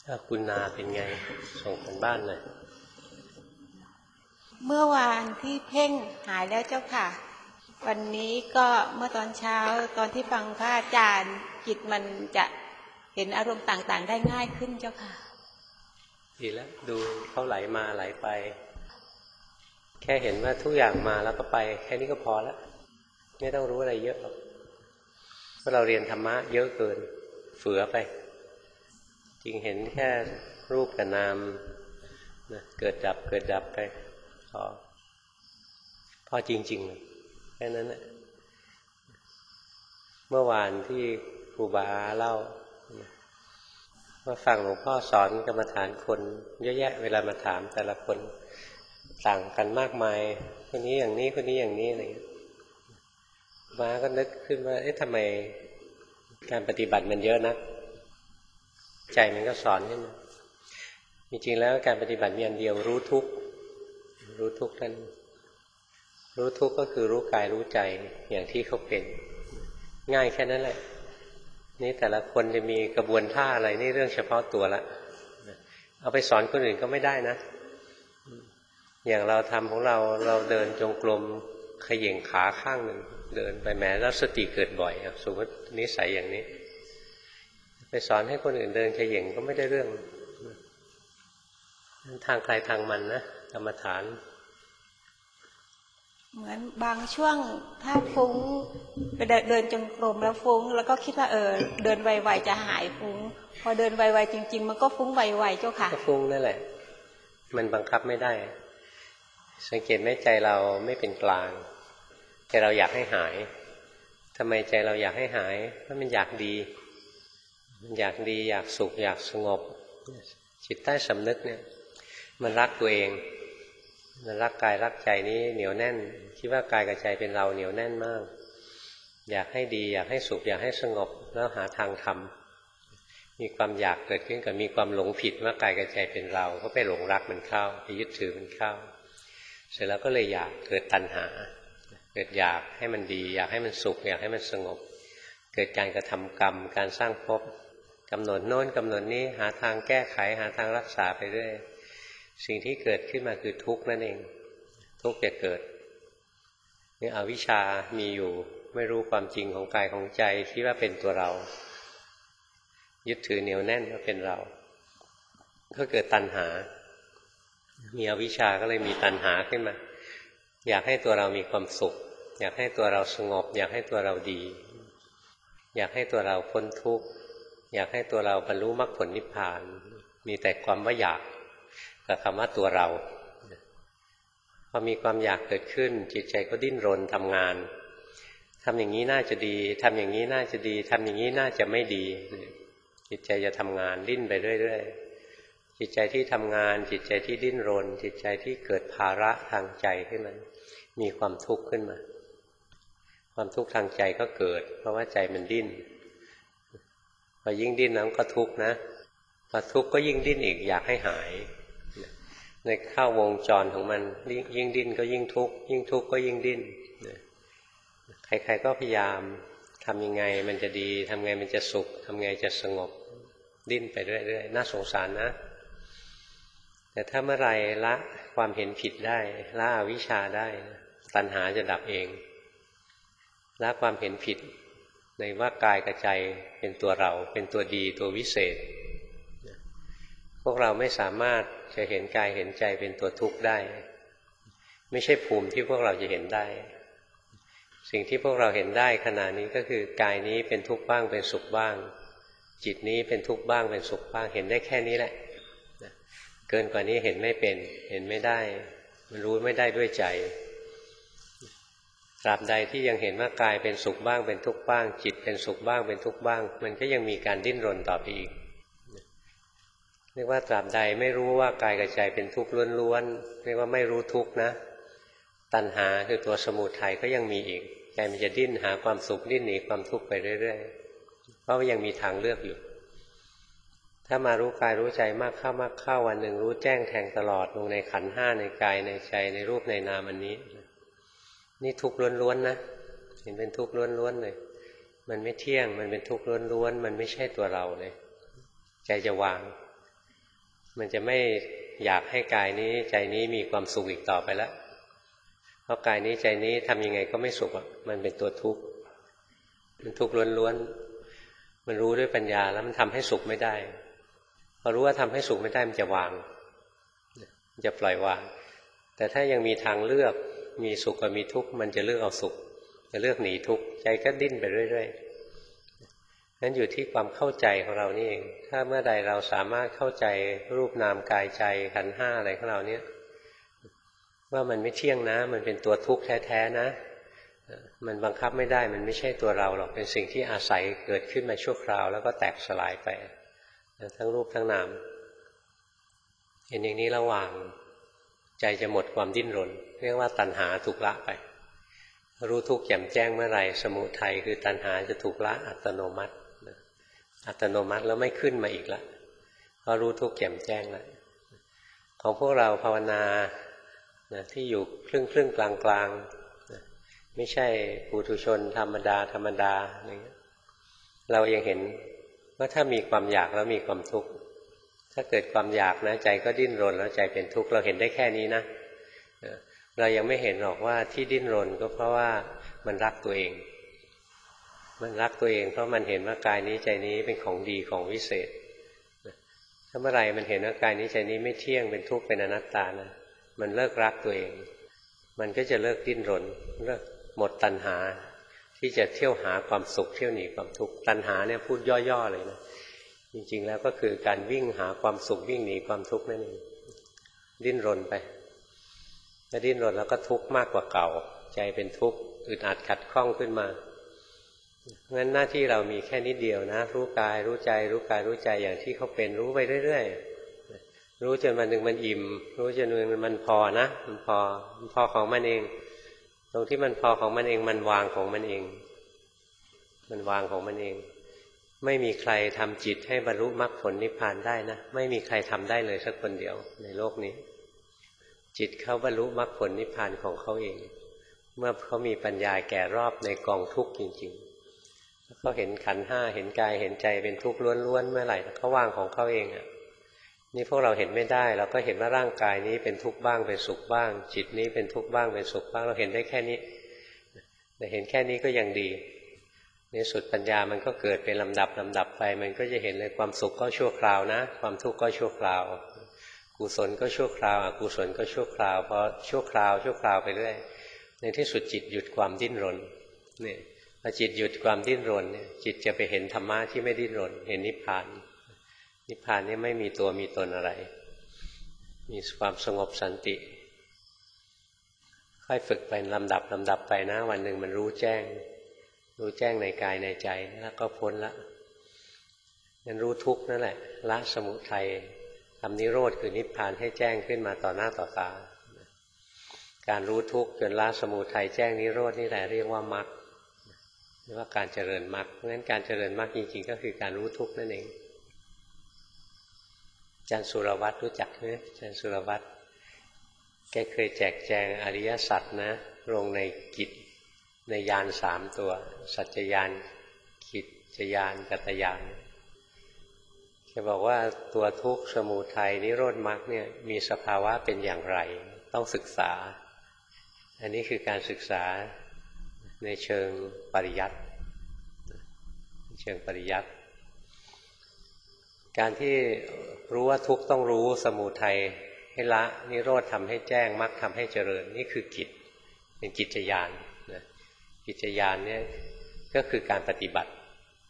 คุณนาเป็นไงส่งกันบ้านเลยเมื่อวานที่เพ่งหายแล้วเจ้าค่ะวันนี้ก็เมื่อตอนเช้าตอนที่ฟังพระอาจารย์จิตมันจะเห็นอารมณ์ต่างๆได้ง่ายขึ้นเจ้าค่ะดีแล้วดูเขาไหลมาไหลไปแค่เห็นว่าทุกอย่างมาแล้วก็ไปแค่นี้ก็พอแล้วไม่ต้องรู้อะไรเยอะหรอกเพราะเราเรียนธรรมะเยอะเกินเฝือไปจริงเห็นแค่รูปกับนามนะเกิดดับเกิดดับไปพอจริงๆเลยแค่นั้นแหละเมื่อวานที่ครูบาเล่าว่าฟังหลวงพ่อสอนกรรมฐานคนเยอะแยะเวลามาถามแต่ละคนต่างกันมากมายคนนี้อย่างนี้คนนี้อย่างนี้อะไรอย่างเงี้ยมาก็นึกขึ้นว่าเอ๊ะทำไมการปฏิบัติมันเยอะนักใจมันก็สอนขึ้นมาจริงๆแล้วการปฏิบัติมีอันเดียวรู้ทุกข์นั่นรู้ทุกข์ก็คือรู้กายรู้ใจอย่างที่เขาเป็นง่ายแค่นั้นแหละนี่แต่ละคนจะมีกระบวนท่าอะไรนี่เรื่องเฉพาะตัวละเอาไปสอนคนอื่นก็ไม่ได้นะอย่างเราทำของเราเดินจงกรมเขย่งขาข้างหนึ่งเดินไปแม้แล้วสติเกิดบ่อยสมมตินิสัยอย่างนี้ไปสอนให้คนอื่นเดินเขย่งก็ไม่ได้เรื่องทางใครทางมันนะกรรมฐานเหมือนบางช่วงถ้าฟุ้งไปเดินจงกรมแล้วฟุ้งแล้วก็คิดว่าเดินไวๆจะหายฟุ้งพอเดินไวๆจริงๆมันก็ฟุ้งไวๆเจ้าค่ะก็ฟุ้งนั่นแหละมันบังคับไม่ได้สังเกตไหมใจเราไม่เป็นกลางใจเราอยากให้หายทำไมใจเราอยากให้หายเพราะมันอยากดีอยากสุขอยากสงบจิตใต้สำนึกเนี่ยมันรักตัวเองมันรักกายรักใจนี้เหนียวแน่นคิดว่ากายกับใจเป็นเราเหนียวแน่นมากอยากให้ดีอยากให้สุขอยากให้สงบแล้วหาทางทำมีความอยากเกิดขึ้นกับมีความหลงผิดว่ากายกับใจเป็นเราก็ไปหลงรักมันเข้าไปยึดถือมันเข้าเสร็จแล้วก็เลยอยากเกิดตัณหาเกิดอยากให้มันดีอยากให้มันสุขอยากให้มันสงบเกิดการกระทำกรรมการสร้างภพกำหนดโน้นกำหนดนี้หาทางแก้ไขหาทางรักษาไปเรื่อยสิ่งที่เกิดขึ้นมาคือทุกข์นั่นเองทุกข์จะเกิดนี่อวิชชามีอยู่ไม่รู้ความจริงของกายของใจคิดว่าเป็นตัวเรายึดถือเหนียวแน่นว่าเป็นเราก็เกิดตัณหามีอวิชชาก็เลยมีตัณหาขึ้นมาอยากให้ตัวเรามีความสุขอยากให้ตัวเราสงบอยากให้ตัวเราดีอยากให้ตัวเราพ้นทุกข์อยากให้ตัวเราบรรลุมรรคผลนิพพานมีแต่ความว่าอยากกับคำว่าตัวเราพอมีความอยากเกิดขึ้นจิตใจก็ดิ้นรนทำงานทำอย่างนี้น่าจะดีทำอย่างนี้น่าจะดีทำอย่างนี้น่าจะไม่ดีจิตใจจะทำงานดิ้นไปเรื่อยๆจิตใจที่ทำงานจิตใจที่ดิ้นรนจิตใจที่เกิดภาระทางใจขึ้นมามีความทุกข์ขึ้นมาความทุกข์ทางใจก็เกิดเพราะว่าใจมันดิ้นพอยิ่งดิ้นนั้นก็ทุกข์นะพอทุกข์ก็ยิ่งดิ้นอีกอยากให้หายในเข้าวงจรของมันยิ่งดิ้นก็ยิ่งทุกข์ยิ่งทุกข์ก็ยิ่งดิ้นใครๆก็พยายามทำยังไงมันจะดีทำไงมันจะสุขทำไงจะสงบดิ้นไปเรื่อยๆน่าสงสารนะแต่ถ้าเมื่อไรละความเห็นผิดได้ละอวิชชาได้ตัณหาจะดับเองละความเห็นผิดในว่ากายกับใจเป็นตัวเราเป็นตัวดีตัววิเศษพวกเราไม่สามารถจะเห็นกายเห็นใจเป็นตัวทุกข์ได้ไม่ใช่ภูมิที่พวกเราจะเห็นได้สิ่งที่พวกเราเห็นได้ขณะนี้ก็คือกายนี้เป็นทุกข์บ้างเป็นสุขบ้างจิตนี้เป็นทุกข์บ้างเป็นสุขบ้างเห็นได้แค่นี้แหละเกินกว่านี้เห็นไม่เป็นเห็นไม่ได้มันรู้ไม่ได้ด้วยใจตราบใดที่ยังเห็นว่ากายเป็นสุขบ้างเป็นทุกข์บ้างจิตเป็นสุขบ้างเป็นทุกข์บ้างมันก็ยังมีการดิ้นรนต่อไปอีกเรียกว่าตราบใดไม่รู้ว่ากายกับใจเป็นทุกข์ล้วนๆเรียกว่าไม่รู้ทุกข์นะตัณหาคือตัวสมุทัยก็ยังมีอีกใจมันจะดิ้นหาความสุขดิ้นหนีความทุกข์ไปเรื่อยๆเพราะว่ายังมีทางเลือกอยู่ถ้ามารู้กายรู้ใจมากเข้าวันหนึ่งรู้แจ้งแทงตลอดลงในขันธ์ห้าในกายในใจในรูปในนามอันนี้นี่ทุกข์ล้วนๆนะเห็นเป็นทุกข์ล้วนๆเลยมันไม่เที่ยงมันเป็นทุกข์ล้วนๆมันไม่ใช่ตัวเราเลยใจจะวางมันจะไม่อยากให้กายนี้ใจนี้มีความสุขอีกต่อไปแล้วเพราะกายนี้ใจนี้ทำยังไงก็ไม่สุขมันเป็นตัวทุกข์มันทุกข์ล้วนๆมันรู้ด้วยปัญญาแล้วมันทำให้สุขไม่ได้พอรู้ว่าทำให้สุขไม่ได้มันจะวางมันจะปล่อยวางแต่ถ้ายังมีทางเลือกมีสุขกับมีทุกข์มันจะเลือกเอาสุขจะเลือกหนีทุกข์ใจก็ดิ้นไปเรื่อยๆนั้นอยู่ที่ความเข้าใจของเรานี่เองถ้าเมื่อใดเราสามารถเข้าใจรูปนามกายใจขันธ์ห้าอะไรของเราเนี่ยว่ามันไม่เที่ยงนะมันเป็นตัวทุกข์แท้ๆนะมันบังคับไม่ได้มันไม่ใช่ตัวเราหรอกเป็นสิ่งที่อาศัยเกิดขึ้นมาชั่วคราวแล้วก็แตกสลายไปทั้งรูปทั้งนามเห็นอย่างนี้ระหว่างใจจะหมดความดิ้นรนเรียกว่าตัณหาถูกละไปรู้ทุกข์แจ่มแจ้งเมื่อไหร่สมุทัยคือตัณหาจะถูกละอัตโนมัติแล้วไม่ขึ้นมาอีกละเพราะรู้ทุกข์แจ่มแจ้งแล้วของพวกเราภาวนาที่อยู่ครึ่งกลางไม่ใช่ปุถุชนธรรมดาอย่างนี้เรายังเห็นว่าถ้ามีความอยากแล้วมีความทุกข์ถ้าเกิดความอยากนะใจก็ดิ้นรนแล้วใจเป็นทุกข์เราเห็นได้แค่นี้นะเรายังไม่เห็นหรอกว่าที่ดิ้นรนก็เพราะว่ามันรักตัวเองเพราะมันเห็นว่ากายนี้ใจนี้เป็นของดีของวิเศษถ้าเมื่อไหร่มันเห็นว่ากายนี้ใจนี้ไม่เที่ยงเป็นทุกข์เป็นอนัตตานะมันเลิกรักตัวเองมันก็จะเลิกดิ้นรนเลิกหมดตัณหาที่จะเที่ยวหาความสุขเที่ยวหนีความทุกข์ตัณหาเนี่ยพูดย่อๆเลยนะจริงๆแล้วก็คือการวิ่งหาความสุขวิ่งหนีความทุกข์นั่นเองดิ้นรนไปถ้าดิ้นรนแล้วก็ทุกข์มากกว่าเก่าใจเป็นทุกข์อึดอัดขัดข้องขึ้นมางั้นหน้าที่เรามีแค่นิดเดียวนะรู้กายรู้ใจรู้กายรู้ใจอย่างที่เขาเป็นรู้ไปเรื่อยๆรู้จนวันหนึ่งมันอิ่มรู้จนวันหนึ่งมันพอนะมันพอของมันเองตรงที่มันพอของมันเองมันวางของมันเองไม่มีใครทำจิตให้บรรลุมรรคผลนิพพานได้นะไม่มีใครทำได้เลยสักคนเดียวในโลกนี้จิตเขาบรรลุมรรคผลนิพพานของเขาเองเมื่อเขามีปัญญาแก่รอบในกองทุกข์จริงๆเขาเห็นขันธ์ห้าเห็นกายเห็นใจเป็นทุกข์ล้วนๆเมื่อไหร่เขาวางของเขาเองอ่ะนี่พวกเราเห็นไม่ได้เราก็เห็นว่าร่างกายนี้เป็นทุกข์บ้างเป็นสุขบ้างจิตนี้เป็นทุกข์บ้างเป็นสุขบ้างเราเห็นได้แค่นี้แต่เห็นแค่นี้ก็ยังดีในสุดปัญญามันก็เกิดเป็นลำดับไปมันก็จะเห็นเลยความสุขก็ชั่วคราวนะความทุกข์ก็ชั่วคราวกุศลก็ชั่วคราวอกุศลก็ชั่วคราวเพราะชั่วคราวไปเรื่อยในที่สุดจิตหยุดความดิ้นรนเนี่ยพอจิตหยุดความดิ้นรนเนี่ยจิตจะไปเห็นธรรมะที่ไม่ดิ้นรนเห็นนิพพานนี่ไม่มีตัวมีตนอะไรมีความสงบสันติค่อยฝึกไปลำดับไปนะวันหนึ่งมันรู้แจ้งในกายในใจแล้วก็พ้นละงั้นรู้ทุกข์นั่นแหละละสมุทัยทำนิโรธคือนิพพานให้แจ้งขึ้นมาต่อหน้าต่อตาการรู้ทุกข์จนละสมุทัยแจ้งนิโรธนี่แหละเรียกว่ามรรคเรียกว่าการเจริญมรรคเพราะฉะนั้นการเจริญมรรคจริงๆก็คือการรู้ทุกข์นั่นเองอาจารย์สุรวัตรรู้จักไหมอาจารย์สุรวัตรแกเคยแจกแจงอริยสัจนะลงในกิจในญาณ3ตัวสัจจญาณกิจจญาณกัตตญาณแกบอกว่าตัวทุกข์สมุทัยนิโรธมรรคเนี่ยมีสภาวะเป็นอย่างไรต้องศึกษาอันนี้คือการศึกษาในเชิงปริยัติการที่รู้ว่าทุกข์ต้องรู้สมุทัยให้ละนิโรธทำให้แจ้งมรรคทำให้เจริญนี่คือกิจเป็นกิจญาณกิจญาณเนี่ยก็คือการปฏิบัติ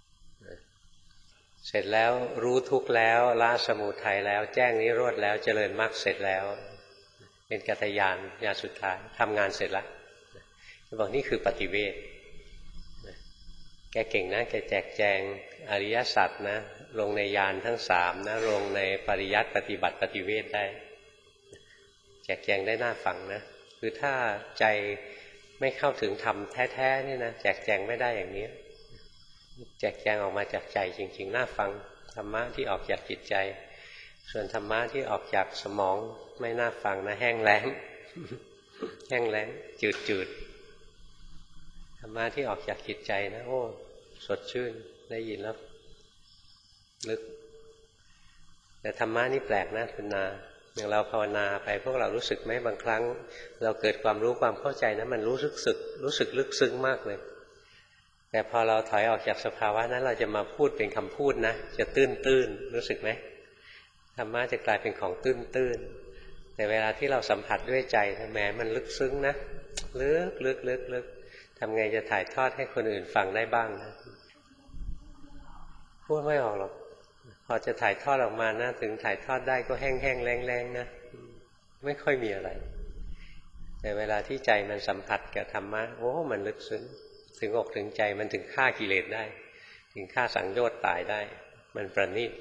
เสร็จแล้วรู้ทุกข์แล้วละสมุทัยแล้วแจ้งนิโรธแล้วเจริญมรรคเสร็จแล้วเป็นกัตตญาณญาณสุดท้ายทำงานเสร็จแล้วบอกนี่คือปฏิเวทแกเก่งนะแกแจกแจงอริยสัจนะลงในญาณทั้ง3นะลงในปริยัติปฏิบัติปฏิเวทได้แจกแจงได้น่าฟังนะคือถ้าใจไม่เข้าถึงธรรมแท้ๆนี่นะแจกแจงไม่ได้อย่างนี้แจกแจงออกมาจากใจจริงๆน่าฟังธรรมะที่ออกจากจิตใจส่วนธรรมะที่ออกจากสมองไม่น่าฟังนะแห้งแล้งจืดธรรมะที่ออกจากจิตใจนะโอ้สดชื่นได้ยินแล้วลึกแต่ธรรมะนี่แปลกนะคุณนาอย่างเราภาวนาไปพวกเรารู้สึกไหมบางครั้งเราเกิดความรู้ความเข้าใจนะมันรู้สึกลึกซึ้งมากเลยแต่พอเราถอยออกจากสภาวะนั้นเราจะมาพูดเป็นคำพูดนะจะตื้นรู้สึกไหมธรรมะจะกลายเป็นของตื้นแต่เวลาที่เราสัมผัสด้วยใจแหมมันลึกซึ้งนะลึกทำไงจะถ่ายทอดให้คนอื่นฟังได้บ้างนะพูดไม่ออกหรอกพอจะถ่ายทอดออกมานะถึงถ่ายทอดได้ก็แห้งๆแรงๆนะไม่ค่อยมีอะไรแต่เวลาที่ใจมันสัมผัสกับธรรมะโอ้มันลึกซึ้งถึงอกถึงใจมันถึงฆ่ากิเลสได้ถึงฆ่าสังโยชน์ตายได้มันประณีต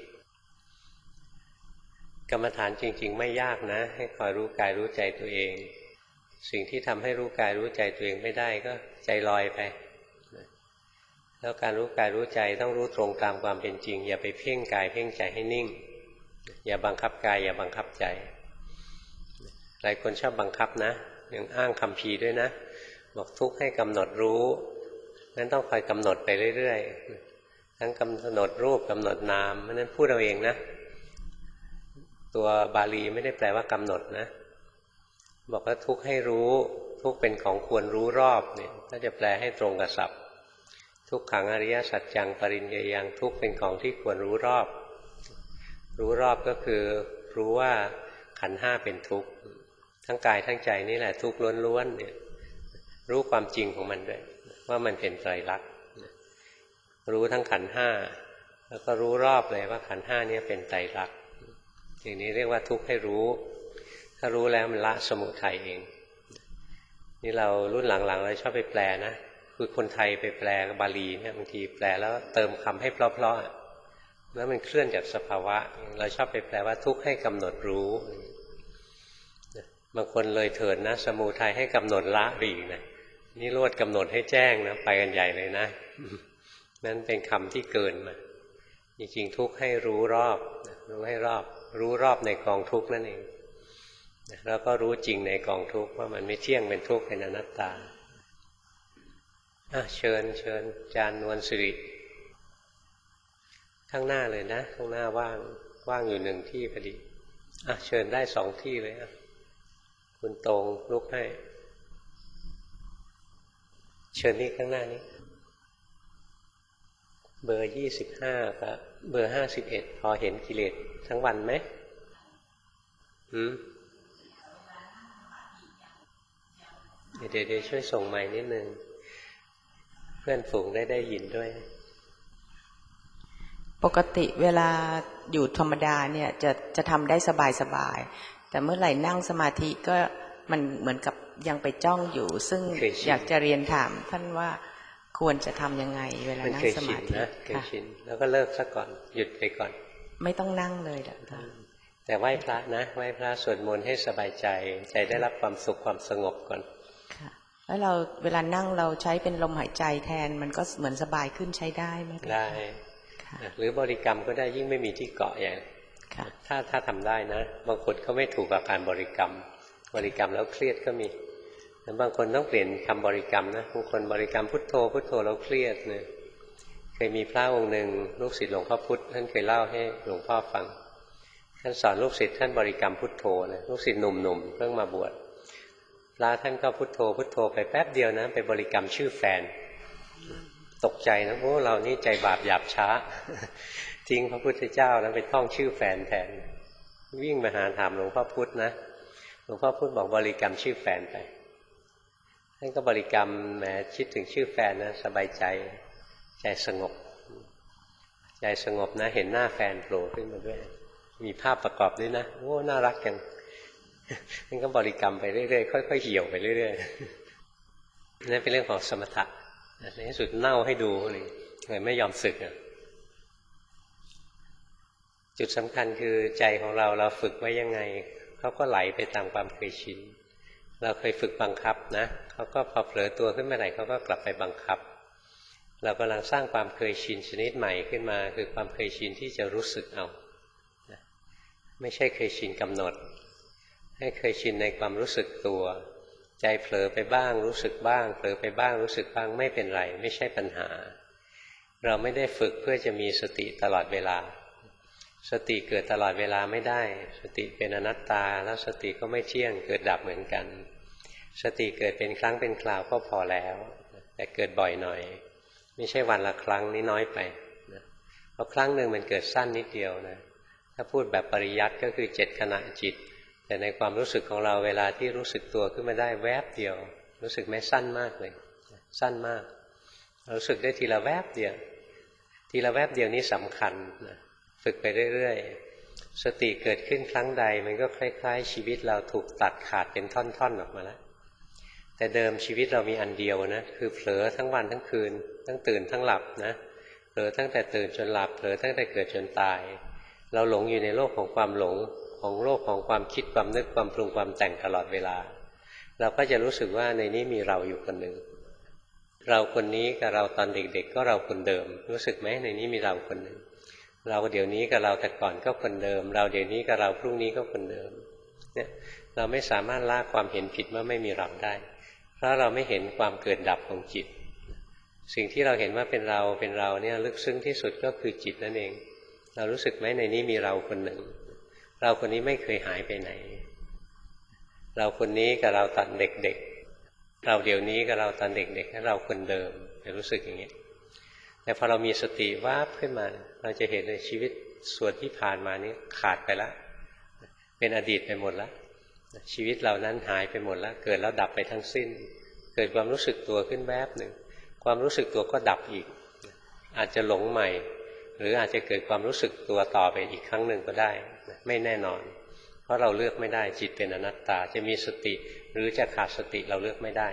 กรรมฐานจริงๆไม่ยากนะให้คอยรู้กายรู้ใจตัวเองสิ่งที่ทำให้รู้กายรู้ใจตัวเองไม่ได้ก็ใจลอยไปแล้วการรู้กายรู้ใจต้องรู้ตรงตามความเป็นจริงอย่าไปเพ่งกายเพ่งใจให้นิ่งอย่าบังคับกายอย่าบังคับใจหลายคนชอบบังคับนะยังอ้างคัมภีร์ด้วยนะบอกทุกข์ให้กำหนดรู้งั้นต้องคอยกำหนดไปเรื่อยๆทั้งกำหนดรูปกำหนดนามเพราะนั้นพูดเอาเองนะตัวบาลีไม่ได้แปลว่ากำหนดนะบอกว่าทุกข์ให้รู้ทุกข์เป็นของควรรู้รอบเนี่ยถ้าจะแปลให้ตรงกับศัพท์ทุกขังอริยสัจจังปริญญายังทุกข์เป็นของที่ควรรู้รอบรู้รอบก็คือรู้ว่าขันธ์ห้าเป็นทุกข์ทั้งกายทั้งใจนี่แหละทุกข์ล้วนๆเนี่ยรู้ความจริงของมันด้วยว่ามันเป็นไตรลักษณ์รู้ทั้งขันธ์ห้าแล้วก็รู้รอบเลยว่าขันธ์ห้านี่เป็นไตรลักษณ์อย่างนี้เรียกว่าทุกข์ให้รู้ถ้ารู้แล้วมันละสมุทัยเองนี่เรารุ่นหลังๆเราชอบไปแปลนะคือคนไทยไปแปลบาลีเนี่ยบางทีแปลแล้วเติมคำให้เพราะๆแล้วมันเคลื่อนจากสภาวะเราชอบไปแปลว่าทุกข์ให้กำหนดรู้บางคนเลยเถิดนะสมุทัยให้กำหนดละอีกนะนี่โลดกำหนดให้แจ้งนะไปกันใหญ่เลยนะนั่นเป็นคำที่เกินมาจริงๆทุกข์ให้รู้รอบรู้ให้รอบรู้รอบในกองทุกข์นั่นเองแล้วก็รู้จริงในกองทุกข์ว่ามันไม่เที่ยงเป็นทุกข์เป็นอนัตตาเชิญอาจารย์นวลสิริข้างหน้าเลยนะข้างหน้าว่างอยู่หนึ่งที่พอดีเชิญได้2 ที่เลยคุณตรงลุกให้เชิญนี่ข้างหน้านี้เบอร์25กับเบอร์51พอเห็นกิเลสทั้งวันไหมเดี๋ยวช่วยส่งไมค์นิดนึงเพื่อนฝูงได้ยินด้วยปกติเวลาอยู่ธรรมดาเนี่ยจะทำได้สบายแต่เมื่อไหร่นั่งสมาธิก็มันเหมือนกับยังไปจ้องอยู่ซึ่งอยากจะเรียนถามท่านว่าควรจะทำยังไงเวลานั่งสมาธิเคยชินแล้วก็เลิกซะก่อนหยุดไปก่อนไม่ต้องนั่งเลยแต่ไหว้พระนะไหว้พระสวดมนต์ให้สบายใจได้รับความสุขความสงบก่อนแล้วเราเวลานั่งเราใช้เป็นลมหายใจแทนมันก็เหมือนสบายขึ้นใช้ได้ไหมได้หรือบริกรรมก็ได้ยิ่งไม่มีที่เกาะอย่างถ้าทำได้นะบางคนก็ไม่ถูกกับการบริกรรมแล้วเครียดก็มีแล้วบางคนต้องเปลี่ยนคำบริกรรมนะบางคนบริกรรมพุทโธพุทโธแล้วเครียดเนี่ยเคยมีพระองค์หนึ่งลูกศิษย์หลวงพ่อพุธท่านเคยเล่าให้หลวงพ่อฟังท่านสอนลูกศิษย์ท่านบริกรรมพุทโธนะลูกศิษย์หนุ่มๆเพิ่งมาบวชพระท่านก็พุทโธพุทโธไปแป๊บเดียวนะไปบริกรรมชื่อแฟนตกใจนะโอ้เรานี่ใจบาปหยาบช้าทิ้งพระพุทธเจ้าแล้วไปท่องชื่อแฟนแทนวิ่งมาหาถามหลวงพ่อพุธนะหลวงพ่อพุธบอกบริกรรมชื่อแฟนไปท่านก็บริกรรมแหมคิดถึงชื่อแฟนนะสบายใจสงบนะเห็นหน้าแฟนโผล่ขึ้นมาด้วยมีภาพประกอบด้วยนะโอ้น่ารักจังนั่นก็บริกรรมไปเรื่อยๆค่อยๆเหี่ยวไปเรื่อยๆนั่นเป็นเรื่องของสมถะในที่สุดเน่าให้ดูเลยไม่ยอมสึกจุดสำคัญคือใจของเราฝึกไว้ยังไงเขาก็ไหลไปตามความเคยชินเราเคยฝึกบังคับนะเขาก็พอเผลอตัวขึ้นมาไหนเขาก็กลับไปบังคับเรากำลังสร้างความเคยชินชนิดใหม่ขึ้นมาคือความเคยชินที่จะรู้สึกเอาไม่ใช่เคยชินกำหนดให้เคยชินในความรู้สึกตัวใจเผลอไปบ้างรู้สึกบ้างเผลอไปบ้างรู้สึกบ้างไม่เป็นไรไม่ใช่ปัญหาเราไม่ได้ฝึกเพื่อจะมีสติตลอดเวลาสติเกิดตลอดเวลาไม่ได้สติเป็นอนัตตาแล้วสติก็ไม่เที่ยงเกิดดับเหมือนกันสติเกิดเป็นครั้งเป็นคราวก็พอแล้วแต่เกิดบ่อยหน่อยไม่ใช่วันละครั้งนี่น้อยไปนะเพราะครั้งหนึ่งมันเกิดสั้นนิดเดียวนะถ้าพูดแบบปริยัติก็คือ7 ขณะจิตแต่ในความรู้สึกของเราเวลาที่รู้สึกตัวขึ้นมาได้แวบเดียวรู้สึกไม่สั้นมากเลยสั้นมากรู้สึกได้ทีละแวบเดียวทีละแวบเดียวนี้สำคัญนะฝึกไปเรื่อยๆสติเกิดขึ้นครั้งใดมันก็คล้ายๆชีวิตเราถูกตัดขาดเป็นท่อนๆออกมาแล้วแต่เดิมชีวิตเรามีอันเดียวนะคือเผลอทั้งวันทั้งคืนทั้งตื่นทั้งหลับนะเผลอตั้งแต่ตื่นจนหลับเผลอตั้งแต่เกิดจนตายเราหลงอยู่ในโลกของความหลงของโลกของความคิดความนึกความปรุงความแต่งตลอดเวลาเราก็จะรู้สึกว่าในนี้มีเราอยู่คนหนึ่งเราคนนี้กับเราตอนเด็กๆก็เราคนเดิมรู้สึกไหมในนี้มีเราคนหนึ่งเราเดี๋ยวนี้กับเราแต่ก่อนก็คนเดิมเราเดี๋ยวนี้กับเราพรุ่งนี้ก็คนเดิมเนี่ยเราไม่สามารถละความเห็นผิดว่าไม่มีเราได้เพราะเราไม่เห็นความเกิดดับของจิตสิ่งที่เราเห็นว่าเป็นเราเนี่ยลึกซึ้งที่สุดก็คือจิตนั่นเองเรารู้สึกไหมในนี้มีเราคนหนึ่งเราคนนี้ไม่เคยหายไปไหนเราคนนี้กับเราตอนเด็กๆเราเดี๋ยวนี้กับเราตอนเด็กๆเราคนเดิมจะรู้สึกอย่างนี้แต่พอเรามีสติวาบขึ้นมาเราจะเห็นในชีวิตส่วนที่ผ่านมานี้ขาดไปแล้วเป็นอดีตไปหมดแล้วชีวิตเรานั้นหายไปหมดแล้วเกิดแล้วดับไปทั้งสิ้นเกิดความรู้สึกตัวขึ้นแวบหนึ่งความรู้สึกตัวก็ดับอีกอาจจะหลงใหม่หรืออาจจะเกิดความรู้สึกตัวต่อไปอีกครั้งหนึ่งก็ได้ไม่แน่นอนเพราะเราเลือกไม่ได้จิตเป็นอนัตตาจะมีสติหรือจะขาดสติเราเลือกไม่ได้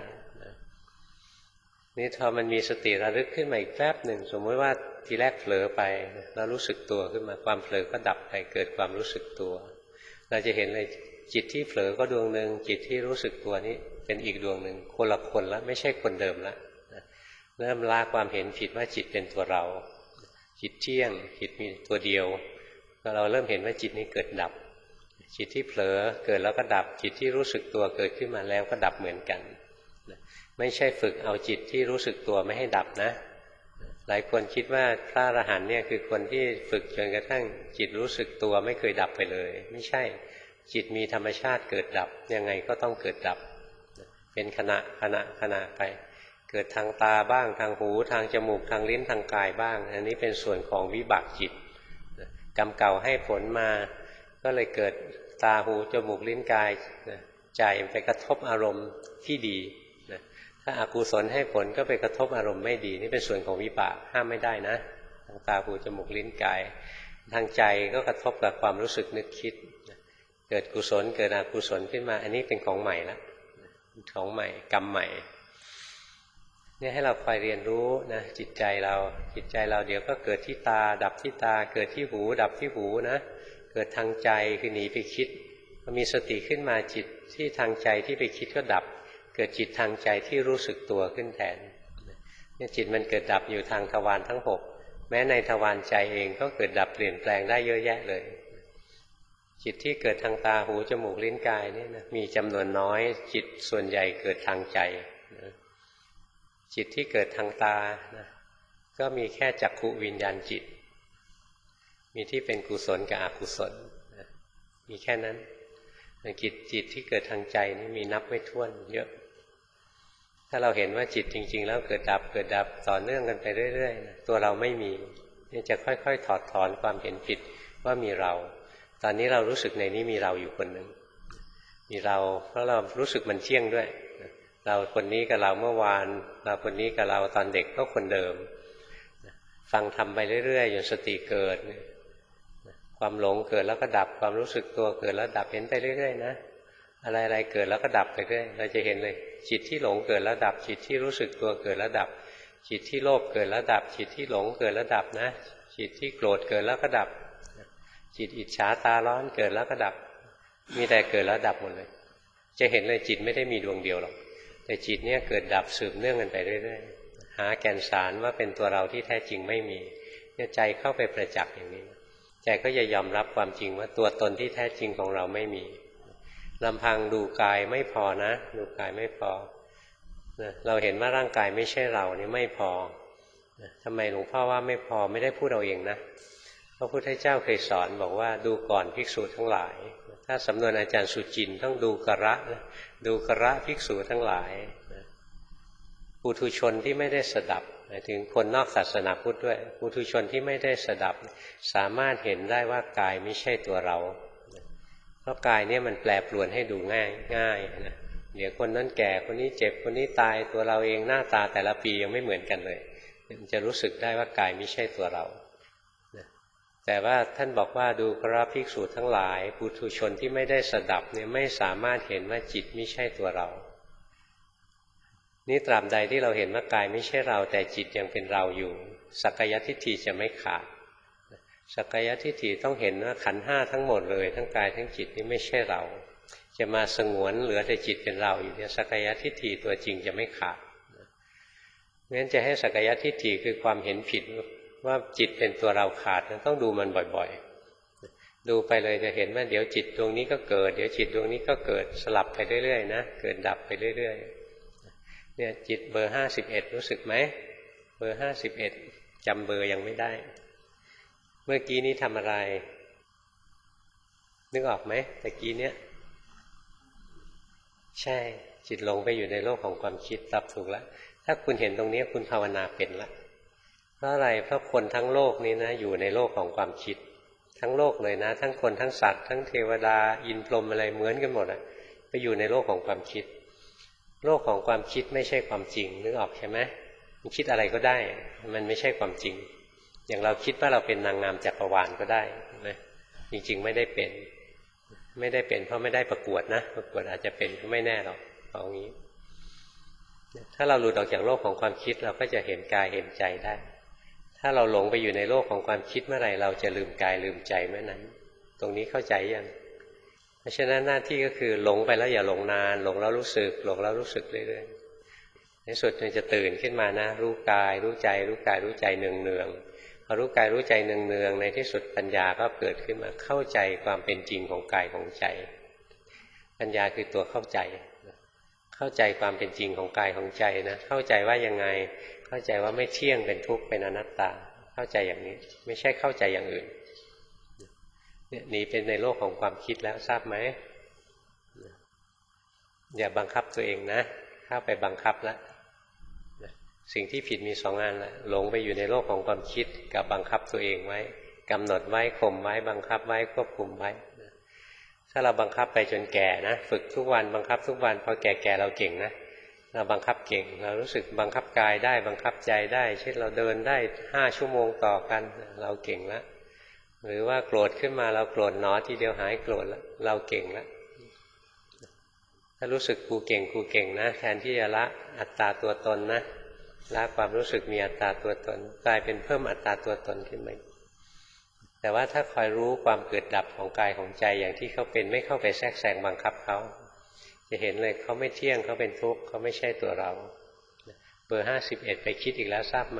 นี่พอมันมีสติระลึกขึ้นมาอีกแป๊บหนึ่งสมมติว่าทีแรกเผลอไปแล้วรู้สึกตัวขึ้นมาความเผลอก็ดับไปเกิดความรู้สึกตัวเราจะเห็นเลยจิตที่เผลอก็ดวงหนึ่งจิตที่รู้สึกตัวนี้เป็นอีกดวงหนึ่งคนละคนแล้วไม่ใช่คนเดิมแล้วเริ่มละความเห็นผิดว่าจิตเป็นตัวเราจิตเที่ยงจิตมีตัวเดียวเราเริ่มเห็นว่าจิตนี้เกิดดับจิตที่เผลอเกิดแล้วก็ดับจิตที่รู้สึกตัวเกิดขึ้นมาแล้วก็ดับเหมือนกันไม่ใช่ฝึกเอาจิตที่รู้สึกตัวไม่ให้ดับนะหลายคนคิดว่าพระอรหันต์เนี่ยคือคนที่ฝึกจนกระทั่งจิตรู้สึกตัวไม่เคยดับไปเลยไม่ใช่จิตมีธรรมชาติเกิดดับยังไงก็ต้องเกิดดับเป็นขณะไปเกิดทางตาบ้างทางหูทางจมูกทางลิ้นทางกายบ้างอันนี้เป็นส่วนของวิบากจิตกรรมเก่าให้ผลมาก็เลยเกิดตาหูจมูกลิ้นกายใจไปกระทบอารมณ์ที่ดีถ้าอกุศลให้ผลก็ไปกระทบอารมณ์ไม่ดีนี่เป็นส่วนของวิบากห้ามไม่ได้นะทางตาหูจมูกลิ้นกายทางใจก็กระทบกับความรู้สึกนึกคิดเกิดกุศลเกิดอกุศลขึ้นมาอันนี้เป็นของใหม่ละของใหม่กรรมใหม่เนี่ยให้เราคอยเรียนรู้นะจิตใจเราเดี๋ยวก็เกิดที่ตาดับที่ตาเกิดที่หูดับที่หูนะเกิดทางใจคือหนีไปคิดมีสติขึ้นมาจิตที่ทางใจที่ไปคิดก็ดับเกิดจิตทางใจที่รู้สึกตัวขึ้นแทนเนี่ยจิตมันเกิดดับอยู่ทางทวารทั้ง6แม้ในทวารใจเองก็เกิดดับเปลี่ยนแปลงได้เยอะแยะเลยจิตที่เกิดทางตาหูจมูกลิ้นกายนี่นะมีจำนวนน้อยจิตส่วนใหญ่เกิดทางใจจิตที่เกิดทางตานะก็มีแค่จักขุวิญญาณจิตมีที่เป็นกุศลกับอกุศลนะมีแค่นั้นจิตที่เกิดทางใจนี่มีนับไม่ถ้วนเยอะถ้าเราเห็นว่าจิตจริงๆแล้วเกิดดับต่อเนื่องกันไปเรื่อยๆตัวเราไม่มีนี่จะค่อยๆถอดถอนความเห็นผิดว่ามีเราตอนนี้เรารู้สึกในนี้มีเราอยู่คนหนึ่งมีเราเพราะเรารู้สึกมันเที่ยงด้วยเราคนนี้กับเราเมื่อวานเราคนนี้กับเราตอนเด็กก็คนเดิมฟังทำไปเรื่อยๆจนสติเกิดความหลงเกิดแล้วก็ดับความรู้สึกตัวเกิดแล้วดับเห็นไปเรื่อยๆนะอะไรๆเกิดแล้วก็ดับไปเรื่อยเราจะเห็นเลยจิตที่หลงเกิดแล้วดับจิตที่รู้สึกตัวเกิดแล้วดับจิตที่โลภเกิดแล้วดับจิตที่หลงเกิดแล้วดับนะจิตที่โกรธเกิดแล้วก็ดับจิตอิจฉาตาร้อนเกิดแล้วก็ดับมีแต่เกิดแล้วดับหมดเลยจะเห็นเลยจิตไม่ได้มีดวงเดียวหรอกแต่จิตเนี่ยเกิดดับสืบเนื่องกันไปเรื่อยๆหาแก่นสารว่าเป็นตัวเราที่แท้จริงไม่มีเนี่ยใจเข้าไปประจักษ์อย่างนี้ใจก็จะยอมรับความจริงว่าตัวตนที่แท้จริงของเราไม่มีลำพังดูกายไม่พอนะดูกายไม่พอเราเห็นว่าร่างกายไม่ใช่เรานี่ไม่พอทำไมหลวงพ่อว่าไม่พอไม่ได้พูดเอาเองนะพระพุทธเจ้าเคยสอนบอกว่าดูก่อนภิกษุทั้งหลายถ้าสำนวนอาจารย์สุจินต้องดูกระนะดูกระภิกษุทั้งหลายปุถุชนที่ไม่ได้สดับหมายถึงคนนอกศาสนาพุทธด้วยปุถุชนที่ไม่ได้สดับสามารถเห็นได้ว่ากายไม่ใช่ตัวเราเพราะกายเนี่ยมันแปรปรวนให้ดูง่ายนะเดี๋ยวคนนั้นแก่คนนี้เจ็บคนนี้ตายตัวเราเองหน้าตาแต่ละปียังไม่เหมือนกันเลยมันจะรู้สึกได้ว่ากายไม่ใช่ตัวเราแต่ว่าท่านบอกว่าดูกระภิกษุทั้งหลายปุถุชนที่ไม่ได้สดับเนี่ยไม่สามารถเห็นว่าจิตไม่ใช่ตัวเรานี่ตราบใดที่เราเห็นว่ากายไม่ใช่เราแต่จิตยังเป็นเราอยู่สักกายทิฏฐิจะไม่ขาดสักกายทิฏฐิต้องเห็นว่าขันธ์ห้าทั้งหมดเลยทั้งกายทั้งจิตนี่ไม่ใช่เราจะมาสงวนเหลือแต่จิตเป็นเราอยู่เนี่ยสักกายทิฏฐิตัวจริงจะไม่ขาดงั้นจะให้สักกายทิฏฐิคือความเห็นผิดว่าจิตเป็นตัวเราขาดต้องดูมันบ่อยๆดูไปเลยจะเห็นว่าเดี๋ยวจิตดวงนี้ก็เกิดเดี๋ยวจิตดวงนี้ก็เกิดสลับไปเรื่อยๆนะเกิดดับไปเรื่อยๆเนี่ยจิตเบอร์51รู้สึกไหมเบอร์51จำเบอร์ยังไม่ได้เมื่อกี้นี้ทำอะไรนึกออกไหมตะกี้เนี้ยใช่จิตหลงไปอยู่ในโลกของความคิดตอบถูกแล้วถ้าคุณเห็นตรงนี้คุณภาวนาเป็นละเพราะอะไรเพราะคนทั้งโลกนี้นะอยู่ในโลกของความคิดทั้งโลกเลยนะทั้งคนทั้งสัตว์ทั้งเทวดาอินทร์พรหมอะไรเหมือนกันหมดอ่ะไปอยู่ในโลกของความคิดโลกของความคิดไม่ใช่ความจริงนึกออกใช่ไหมมันคิดอะไรก็ได้มันไม่ใช่ความจริงอย่างเราคิดว่าเราเป็นนางงามจักรวาลก็ได้นะจริงๆไม่ได้เป็นเพราะไม่ได้ประกวดนะประกวดอาจจะเป็นก็ไม่แน่หรอกเอางี้ถ้าเราหลุดออกจากโลกของความคิดเราก็จะเห็นกายเห็นใจได้ถ้าเราหลงไปอยู่ในโลกของความคิดเมื่อไหร่เราจะลืมกายลืมใจเมื่อนั้นตรงนี้เข้าใจยังเพราะฉะนั้นหน้าที่ก็คือหลงไปแล้วอย่าหลงนานหลงแล้วรู้สึกหลงแล้วรู้สึกเรื่อยๆในสุดมันจะตื่นขึ้นมานะรู้กายรู้ใจรู้กายรู้ใจเนืองๆพอรู้กายรู้ใจเนืองๆในที่สุดปัญญาก็เกิดขึ้นมาเข้าใจความเป็นจริงของกายของใจปัญญาคือตัวเข้าใจความเป็นจริงของกายของใจนะเข้าใจว่ายังไงเข้าใจว่าไม่เที่ยงเป็นทุกข์เป็นอนัตตาเข้าใจอย่างนี้ไม่ใช่เข้าใจอย่างอื่นเนี่ยหนีเป็นในโลกของความคิดแล้วทราบไหมอย่าบังคับตัวเองนะเข้าไปบังคับแล้วสิ่งที่ผิดมี2 อันละหลงไปอยู่ในโลกของความคิดกับบังคับตัวเองไว้กำหนดไว้ข่มไว้บังคับไว้ควบคุมไว้ถ้าเราบังคับไปจนแก่นะฝึกทุกวันบังคับทุกวันพอแก่ๆเราเก่งนะเราบังคับเก่งเรารู้สึกบังคับกายได้บังคับใจได้เช่นเราเดินได้5 ชั่วโมงต่อกันเราเก่งแล้วหรือว่าโกรธขึ้นมาเราโกรธหนอทีเดียวหายโกรธแล้วเราเก่งแล้วถ้ารู้สึกกูเก่งนะแทนที่จะละอัตตาตัวตนนะละความรู้สึกมีอัตตาตัวตนกลายเป็นเพิ่มอัตตาตัวตนขึ้นมาแต่ว่าถ้าคอยรู้ความเกิดดับของกายของใจอย่างที่เขาเป็นไม่เข้าไปแทรกแซงบังคับเขาจะเห็นเลยเขาไม่เที่ยงเขาเป็นทุกข์เขาไม่ใช่ตัวเราเบอร์51ไปคิดอีกแล้วทราบไหม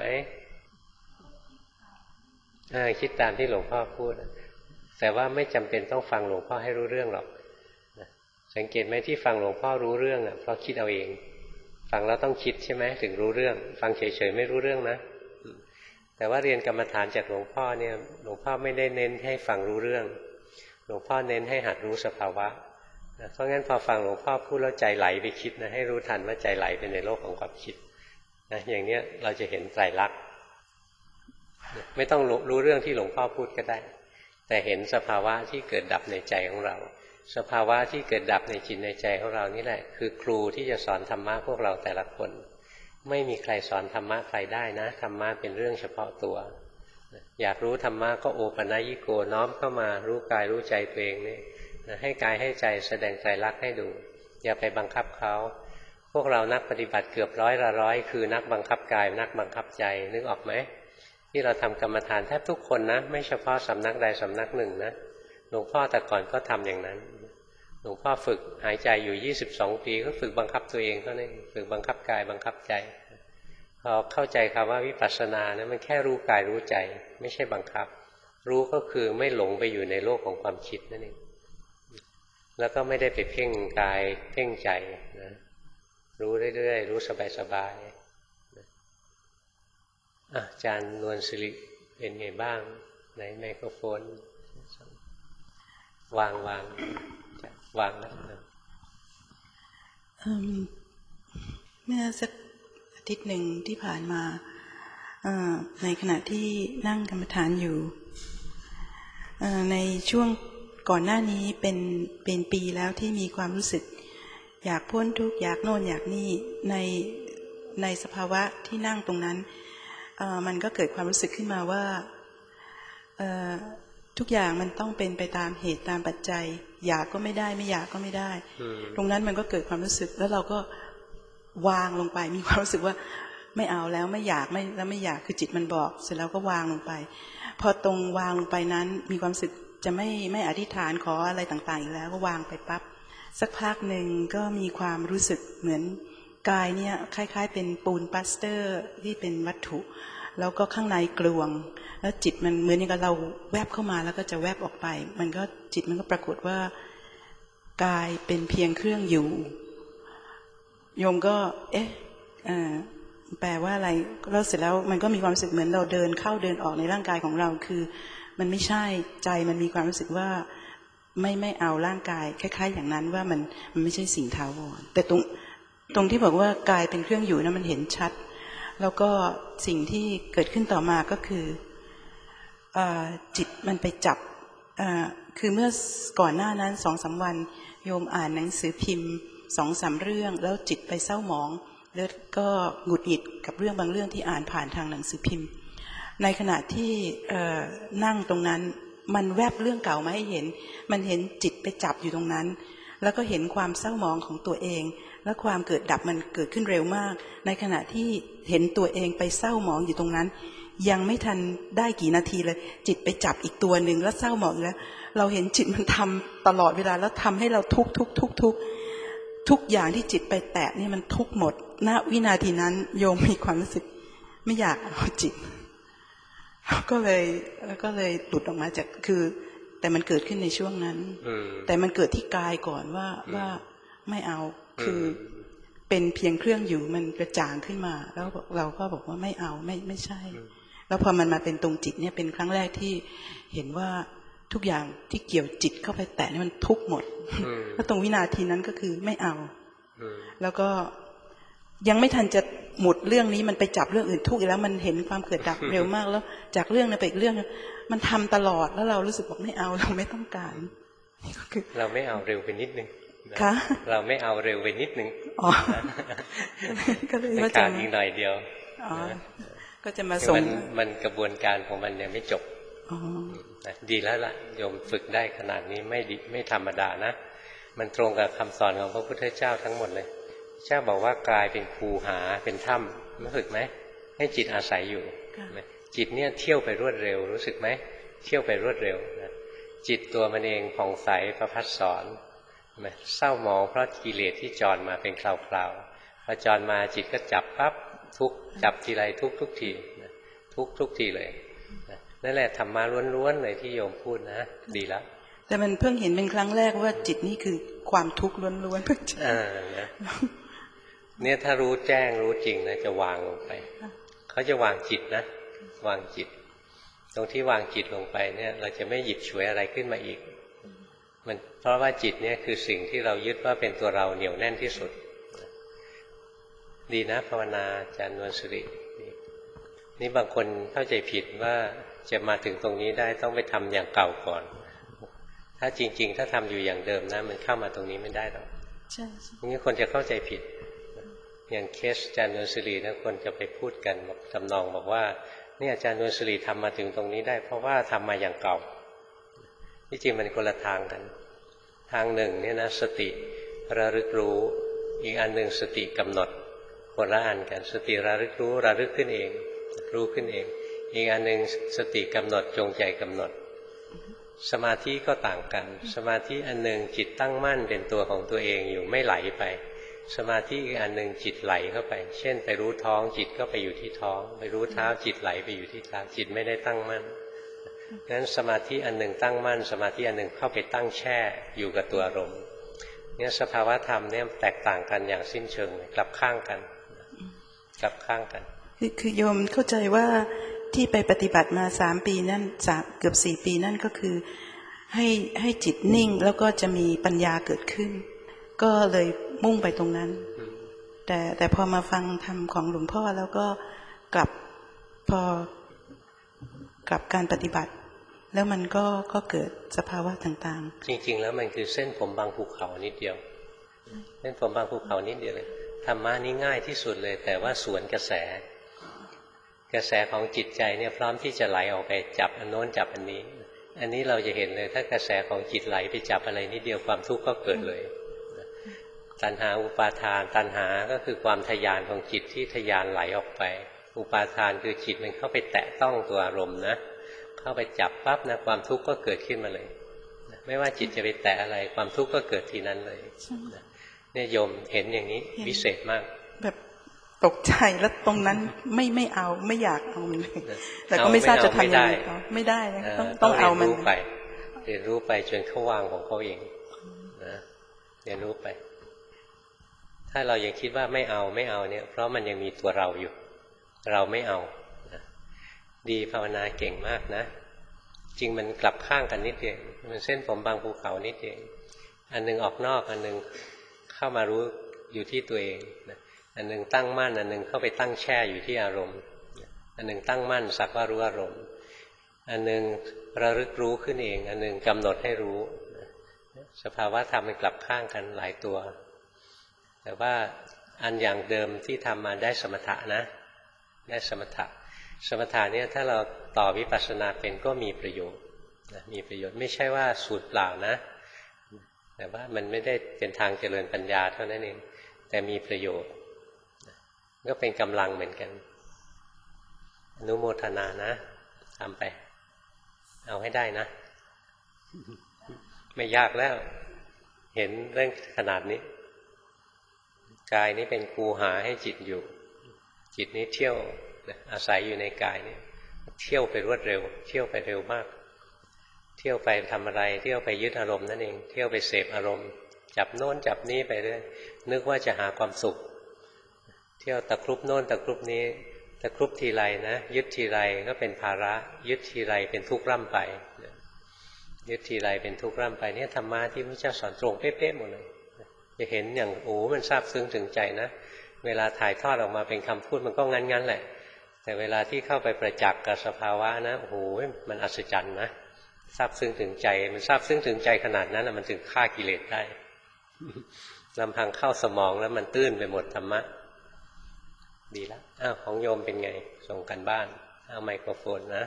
คิดตามที่หลวงพ่อพูดแต่ว่าไม่จำเป็นต้องฟังหลวงพ่อให้รู้เรื่องหรอกสังเกตไหมที่ฟังหลวงพ่อรู้เรื่องเพราะคิดเอาเองฟังแล้วต้องคิดใช่ไหมถึงรู้เรื่องฟังเฉยๆไม่รู้เรื่องนะแต่ว่าเรียนกรรมฐานจากหลวงพ่อเนี่ยหลวงพ่อไม่ได้เน้นให้ฟังรู้เรื่องหลวงพ่อเน้นให้หัดรู้สภาวะเพราะงั้นพอฟังหลวงพ่อพูดแล้วใจไหลไปคิดนะให้รู้ทันว่าใจไหลไปในโลกของความคิดนะอย่างนี้เราจะเห็นไตรลักษณ์ไม่ต้องรู้เรื่องที่หลวงพ่อพูดก็ได้แต่เห็นสภาวะที่เกิดดับในใจของเราสภาวะที่เกิดดับในจิตในใจของเรานี่แหละคือครูที่จะสอนธรรมะพวกเราแต่ละคนไม่มีใครสอนธรรมะใครได้นะธรรมะเป็นเรื่องเฉพาะตัวอยากรู้ธรรมะก็โอปัญญิโกน้อมเข้ามารู้กายรู้ใจตัวเองนี่ให้กายให้ใจแสดงไตรลักษณ์ให้ดูอย่าไปบังคับเขาพวกเรานักปฏิบัติเกือบ100คือนักบังคับกายนักบังคับใจนึกออกไหมที่เราทำกรรมฐานแทบทุกคนนะไม่เฉพาะสำนักใดสำนักหนึ่งนะหลวงพ่อแต่ก่อนก็ทำอย่างนั้นหลวงพ่อฝึกหายใจอยู่22 ปีก็ฝึกบังคับตัวเองเท่านั้นฝึกบังคับกายบังคับใจพอเข้าใจคำว่าวิปัสสนานะมันแค่รู้กายรู้ใจไม่ใช่บังคับรู้ก็คือไม่หลงไปอยู่ในโลกของความคิดนั่นเองแล้วก็ไม่ได้ไปเพ่งกายเพ่งใจนะรู้เรื่อยๆรู้สบายๆอาจารย์นวลศิริเป็นไงบ้างไปในไมโครโฟนวางนะเมื่อสักอาทิตย์หนึ่งที่ผ่านมาในขณะที่นั่งกรรมฐานอยู่ในช่วงก่อนหน้านี้เป็นปีแล้วที่มีความรู้สึกอยากพ้นทุกข์อยากโน่นอยากนี่ในสภาวะที่นั่งตรงนั้นมันก็เกิดความรู้สึกขึ้นมาว่าทุกอย่างมันต้องเป็นไปตามเหตุตามปัจจัยอยากก็ไม่ได้ไม่อยากก็ไม่ได้ตรงนั้นมันก็เกิดความรู้สึกแล้วเราก็วางลงไปมีความรู้สึกว่าไม่เอาแล้วไม่อยากไม่อยากคือจิตมันบอกเสร็จแล้วก็วางลงไปพอตรงวางลงไปนั้นมีความรู้สึกจะไม่อธิษฐานขออะไรต่างๆอีกแล้วก็วางไปปั๊บสักพักหนึ่งก็มีความรู้สึกเหมือนกายเนี่ยคล้ายๆเป็นปูนปลาสเตอร์ที่เป็นวัตถุแล้วก็ข้างในกลวงแล้วจิตมันเหมือนกับเราแวบเข้ามาแล้วก็จะแวบออกไปมันก็จิตมันก็ปรากฏว่ากายเป็นเพียงเครื่องอยู่โยมก็แปลว่าอะไรแล้วเสร็จแล้วมันก็มีความรู้สึกเหมือนเราเดินเข้าเดินออกในร่างกายของเราคือมันไม่ใช่ใจมันมีความรู้สึกว่าไม่เอาร่างกายคล้ายๆอย่างนั้นว่ามันไม่ใช่สิ่งถาวรแต่ตรงที่บอกว่ากายเป็นเครื่องอยู่นะมันเห็นชัดแล้วก็สิ่งที่เกิดขึ้นต่อมาก็คือจิตมันไปจับคือเมื่อก่อนหน้านั้น 2-3 วันโยมอ่านหนังสือพิมพ์ 2-3 เรื่องแล้วจิตไปเศร้าหมองแล้วก็หงุดหงิดกับเรื่องบางเรื่องที่อ่านผ่านทางหนังสือพิมพ์ในขณะที่นั่งตรงนั้นมันแวบเรื่องเก่ามาให้เห็นมันเห็นจิตไปจับอยู่ตรงนั้นแล้วก็เห็นความเศร้าหมองของตัวเองและความเกิดดับมันเกิดขึ้นเร็วมากในขณะที่เห็นตัวเองไปเศร้าหมองอยู่ตรงนั้นยังไม่ทันได้กี่นาทีเลยจิตไปจับอีกตัวหนึ่งแล้วเศร้าหมองแล้วเราเห็นจิตมันทำตลอดเวลาแล้วทำให้เราทุกอย่างที่จิตไปแตะนี่มันทุกหมดณวินาทีนั้นโยมมีความรู้สึกไม่อยากเอาจิตก็เลยหลุดออกมาจากคือแต่มันเกิดขึ้นในช่วงนั้นแต่มันเกิดที่กายก่อนว่าไม่เอาคือเป็นเพียงเครื่องอยู่มันกระจ่างขึ้นมาแล้วเราก็บอกว่าไม่เอาไม่ใช่แล้วพอมันมาเป็นตรงจิตเนี่ยเป็นครั้งแรกที่เห็นว่าทุกอย่างที่เกี่ยวจิตเข้าไปแตะนี่มันทุกหมดแล้วตรงวินาทีนั้นก็คือไม่เอาแล้วก็ยังไม่ทันจะหมดเรื่องนี้มันไปจับเรื่องอื่นทุกข์อีกแล้วมันเห็นความเกิดดับเร็วมากแล้วจากเรื่องนั้นไปอีกเรื่องมันทำตลอดแล้วเรารู้สึกบอกไม่เอาเราไม่ต้องการเราไม่เอาเร็วไปนิดนึงค่ะเราไม่เอาเร็วไปนิดนึงก็เลยว่าจะอีกหน่อยเดียวก็จะมาส่งมันกระบวนการของมันยังไม่จบดีแล้วล่ะโยมฝึกได้ขนาดนี้ไม่ธรรมดานะมันตรงกับคำสอนของพระพุทธเจ้าทั้งหมดเลยเจ้าบอกว่ากายเป็นคูหาเป็นถ้ำรู้สึกไหมให้จิตอาศัยอยู่จิตเนี่ยเที่ยวไปรวดเร็วรู้สึกไหมเที่ยวไปรวดเร็วจิตตัวมันเองผ่องใสประภัสสรเศร้าหมองเพราะกิเลสที่จรมาเป็นคราวๆพอจรมาจิตก็จับปั๊บทุกจับทีไรทุกทีทุกทีเลยนั่นแหละธรรมะล้วนๆเลยที่โยมพูดนะดีแล้วแต่มันเพิ่งเห็นเป็นครั้งแรกว่าจิตนี่คือความทุกข์ล้วนๆเพิ่งเนี่ยถ้ารู้แจ้งรู้จริงนะจะวางลงไปเขาจะวางจิตนะวางจิตตรงที่วางจิตลงไปเนี่ยเราจะไม่หยิบฉวยอะไรขึ้นมาอีกมันเพราะว่าจิตเนี่ยคือสิ่งที่เรายึดว่าเป็นตัวเราเหนียวแน่นที่สุดดีนะภาวนาอาจารย์นวลสุรินี่บางคนเข้าใจผิดว่าจะมาถึงตรงนี้ได้ต้องไปทำอย่างเก่าก่อนถ้าจริงๆถ้าทำอยู่อย่างเดิมนะมันเข้ามาตรงนี้ไม่ได้หรอกใช่งี้คนจะเข้าใจผิดอย่างเคสอาจารย์นวลสุรินะคนจะไปพูดกันทำนองบอกว่านี่อาจารย์นวลสุริทำมาถึงตรงนี้ได้เพราะว่าทำมาอย่างเก่าที่จริงมันคนละทางกันทางหนึ่งเนี่ยนะสติระลึกรู้อีกอันหนึ่งสติกำหนดคนละอันกันสติระลึกรู้ระลึกขึ้นเองรู้ขึ้นเองอีกอันหนึ่งสติกำหนดจงใจกำหนดสมาธิก็ต่างกันสมาธิอันหนึ่งจิตตั้งมั่นเป็นตัวของตัวเองอยู่ไม่ไหลไปสมาธิอีกอันหนึ่งจิตไหลเข้าไปเช่นไปรู้ท้องจิตก็ไปอยู่ที่ท้องไปรู้เท้าจิตไหลไปอยู่ที่เท้าจิตไม่ได้ตั้งมั่นงั้นสมาธิอันหนึ่งตั้งมั่นสมาธิอันหนึ่งเข้าไปตั้งแช่อยู่กับตัวอารมณ์เนี่ยสภาวะธรรมเนี่ยแตกต่างกันอย่างสิ้นเชิงกลับข้างกันกลับข้างกันคือโยมเข้าใจว่าที่ไปปฏิบัติมา3 ปีนั่นเกือบ4 ปีนั่นก็คือให้จิตนิ่งแล้วก็จะมีปัญญาเกิดขึ้นก็เลยมุ่งไปตรงนั้นแต่พอมาฟังธรรมของหลวงพ่อแล้วก็กลับการปฏิบัติแล้วมันก็เกิดสภาวะต่างๆจริงๆแล้วมันคือเส้นผมบางภูเขานิดเดียวเส้นผมบางภูเขานิดเดียวเลยธรรมะนี่ง่ายที่สุดเลยแต่ว่าสวนกระแสของจิตใจเนี่ยพร้อมที่จะไหลออกไปจับอันโน้นจับอันนี้เราจะเห็นเลยถ้ากระแสของจิตไหลไปจับอะไรนิดเดียวความทุกข์ก็เกิดเลยตัณหาอุปาทานตัณหาก็คือความทยานของจิตที่ทยานไหลออกไปอุปาทานคือจิตมันเข้าไปแตะต้องตัวอารมณ์นะเข้าไปจับปั๊บนะความทุกข์ก็เกิดขึ้นมาเลยไม่ว่าจิตจะไปแตะอะไรความทุกข์ก็เกิดทีนั้นเลยเนี่ยโยมเห็นอย่างนี้วิเศษมากแบบตกใจแล้วตรงนั้นไม่เอาไม่อยากเอามันเลยแต่ก็ไม่ทราบจะทำยังไงไม่ได้ต้องเอามันเรียนรู้ไปจนเขาวางของเขาเองนะเรียนรู้ไปถ้าเรายังคิดว่าไม่เอาเนี่ยเพราะมันยังมีตัวเราอยู่เราไม่เอาดีภาวนาเก่งมากนะจริงมันกลับข้างกันนิดเดียวมันเส้นผมบางภูเขานิดเดียวอันนึงออกนอกอันนึงเข้ามารู้อยู่ที่ตัวเองอันนึงตั้งมั่นอันนึงเข้าไปตั้งแช่อยู่ที่อารมณ์อันนึงตั้งมั่นสักว่ารู้อารมณ์อันนึงระลึกรู้ขึ้นเองอันนึงกำหนดให้รู้สภาวะธรรมมันกลับข้างกันหลายตัวแต่ว่าอันอย่างเดิมที่ทำมาได้สมถะนะได้สมถะเนี่ยถ้าเราต่อวิปัสสนาเป็นก็มีประโยชน์มีประโยชน์ไม่ใช่ว่าสูญเปล่านะแต่ว่ามันไม่ได้เป็นทางเจริญปัญญาเท่านั้นเองแต่มีประโยชน์ก็เป็นกำลังเหมือนกันอนุโมทนานะทำไปเอาให้ได้นะไม่ยากแล้วเห็นเรื่องขนาดนี้กายนี้เป็นคูหาให้จิตอยู่จิตนี้เที่ยวอาศัยอยู่ในกายนี้เที่ยวไปรวดเร็วเที่ยวไปเร็วมากเที่ยวไปทำอะไรเที่ยวไปยึดอารมณ์นั่นเองเที่ยวไปเสพอารมณ์จับโน้นจับนี้ไปเรื่อยนึกว่าจะหาความสุขเที่ยวตะครุบโน้นตะครุบนี้ตะครุบทีไรนะยึดทีไรก็เป็นภาระยึดทีไรเป็นทุกข์ร่ำไปยึดทีไรเป็นทุกข์ร่ำไปเนี่ยธรรมะที่พระเจ้าสอนตรงเป๊ะๆหมดเลยจะเห็นอย่างมันซาบซึ้งถึงใจนะเวลาถ่ายทอดออกมาเป็นคำพูดมันก็งั้นแหละแต่เวลาที่เข้าไปประจักษ์กับสภาวะนะมันอัศจรรย์นะซาบซึ้งถึงใจมันซาบซึ้งถึงใจขนาดนั้นมันถึงฆ่ากิเลสได้ลำพังเข้าสมองแล้วมันตื้นไปหมดธรรมะดีแล้วของโยมเป็นไงส่งกันบ้านเอาไมโครโฟนนะ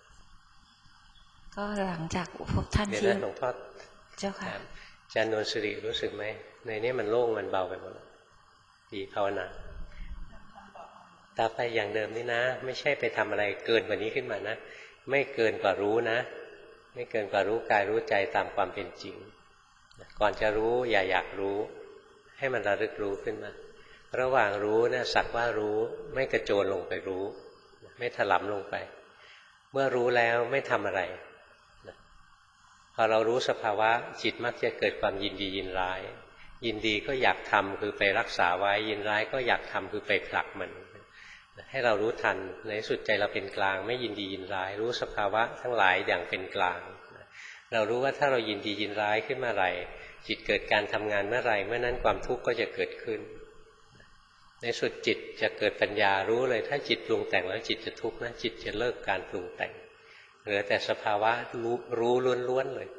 ก็หลังจากพบท่านที่หลวงพ่อเจ้าค่ะอาจารย์นวลสิริรู้สึกไหมในนี้มันโล่งมันเบาไปหมดดีภาวนาต่อไปอย่างเดิมนี่นะไม่ใช่ไปทำอะไรเกินกว่านี้ขึ้นมานะไม่เกินกว่ารู้นะไม่เกินกว่ารู้กายรู้ใจตามความเป็นจริงก่อนจะรู้อย่าอยากรู้ให้มันระลึกรู้ขึ้นมาระหว่างรู้เนี่ยสักว่ารู้ไม่กระโจนลงไปรู้ไม่ถลำลงไปเมื่อรู้แล้วไม่ทำอะไรพอเรารู้สภาวะจิตมักจะเกิดความยินดียินร้ายยินดีก็อยากทำคือไปรักษาไว้ยินร้ายก็อยากทำคือไปผลักมันให้เรารู้ทันในสุดใจเราเป็นกลางไม่ยินดียินร้ายรู้สภาวะทั้งหลายอย่างเป็นกลางเรารู้ว่าถ้าเรายินดียินร้ายขึ้นเมื่อไหร่จิตเกิดการทำงานเมื่อไหร่เมื่อนั้นความทุกข์ก็จะเกิดขึ้นในสุดจิตจะเกิดปัญญารู้เลยถ้าจิตปรุงแต่งแล้วจิตจะทุกข์นะจิตจะเลิกการปรุงแต่งเหลือแต่สภาวะรู้ล้วนๆเลย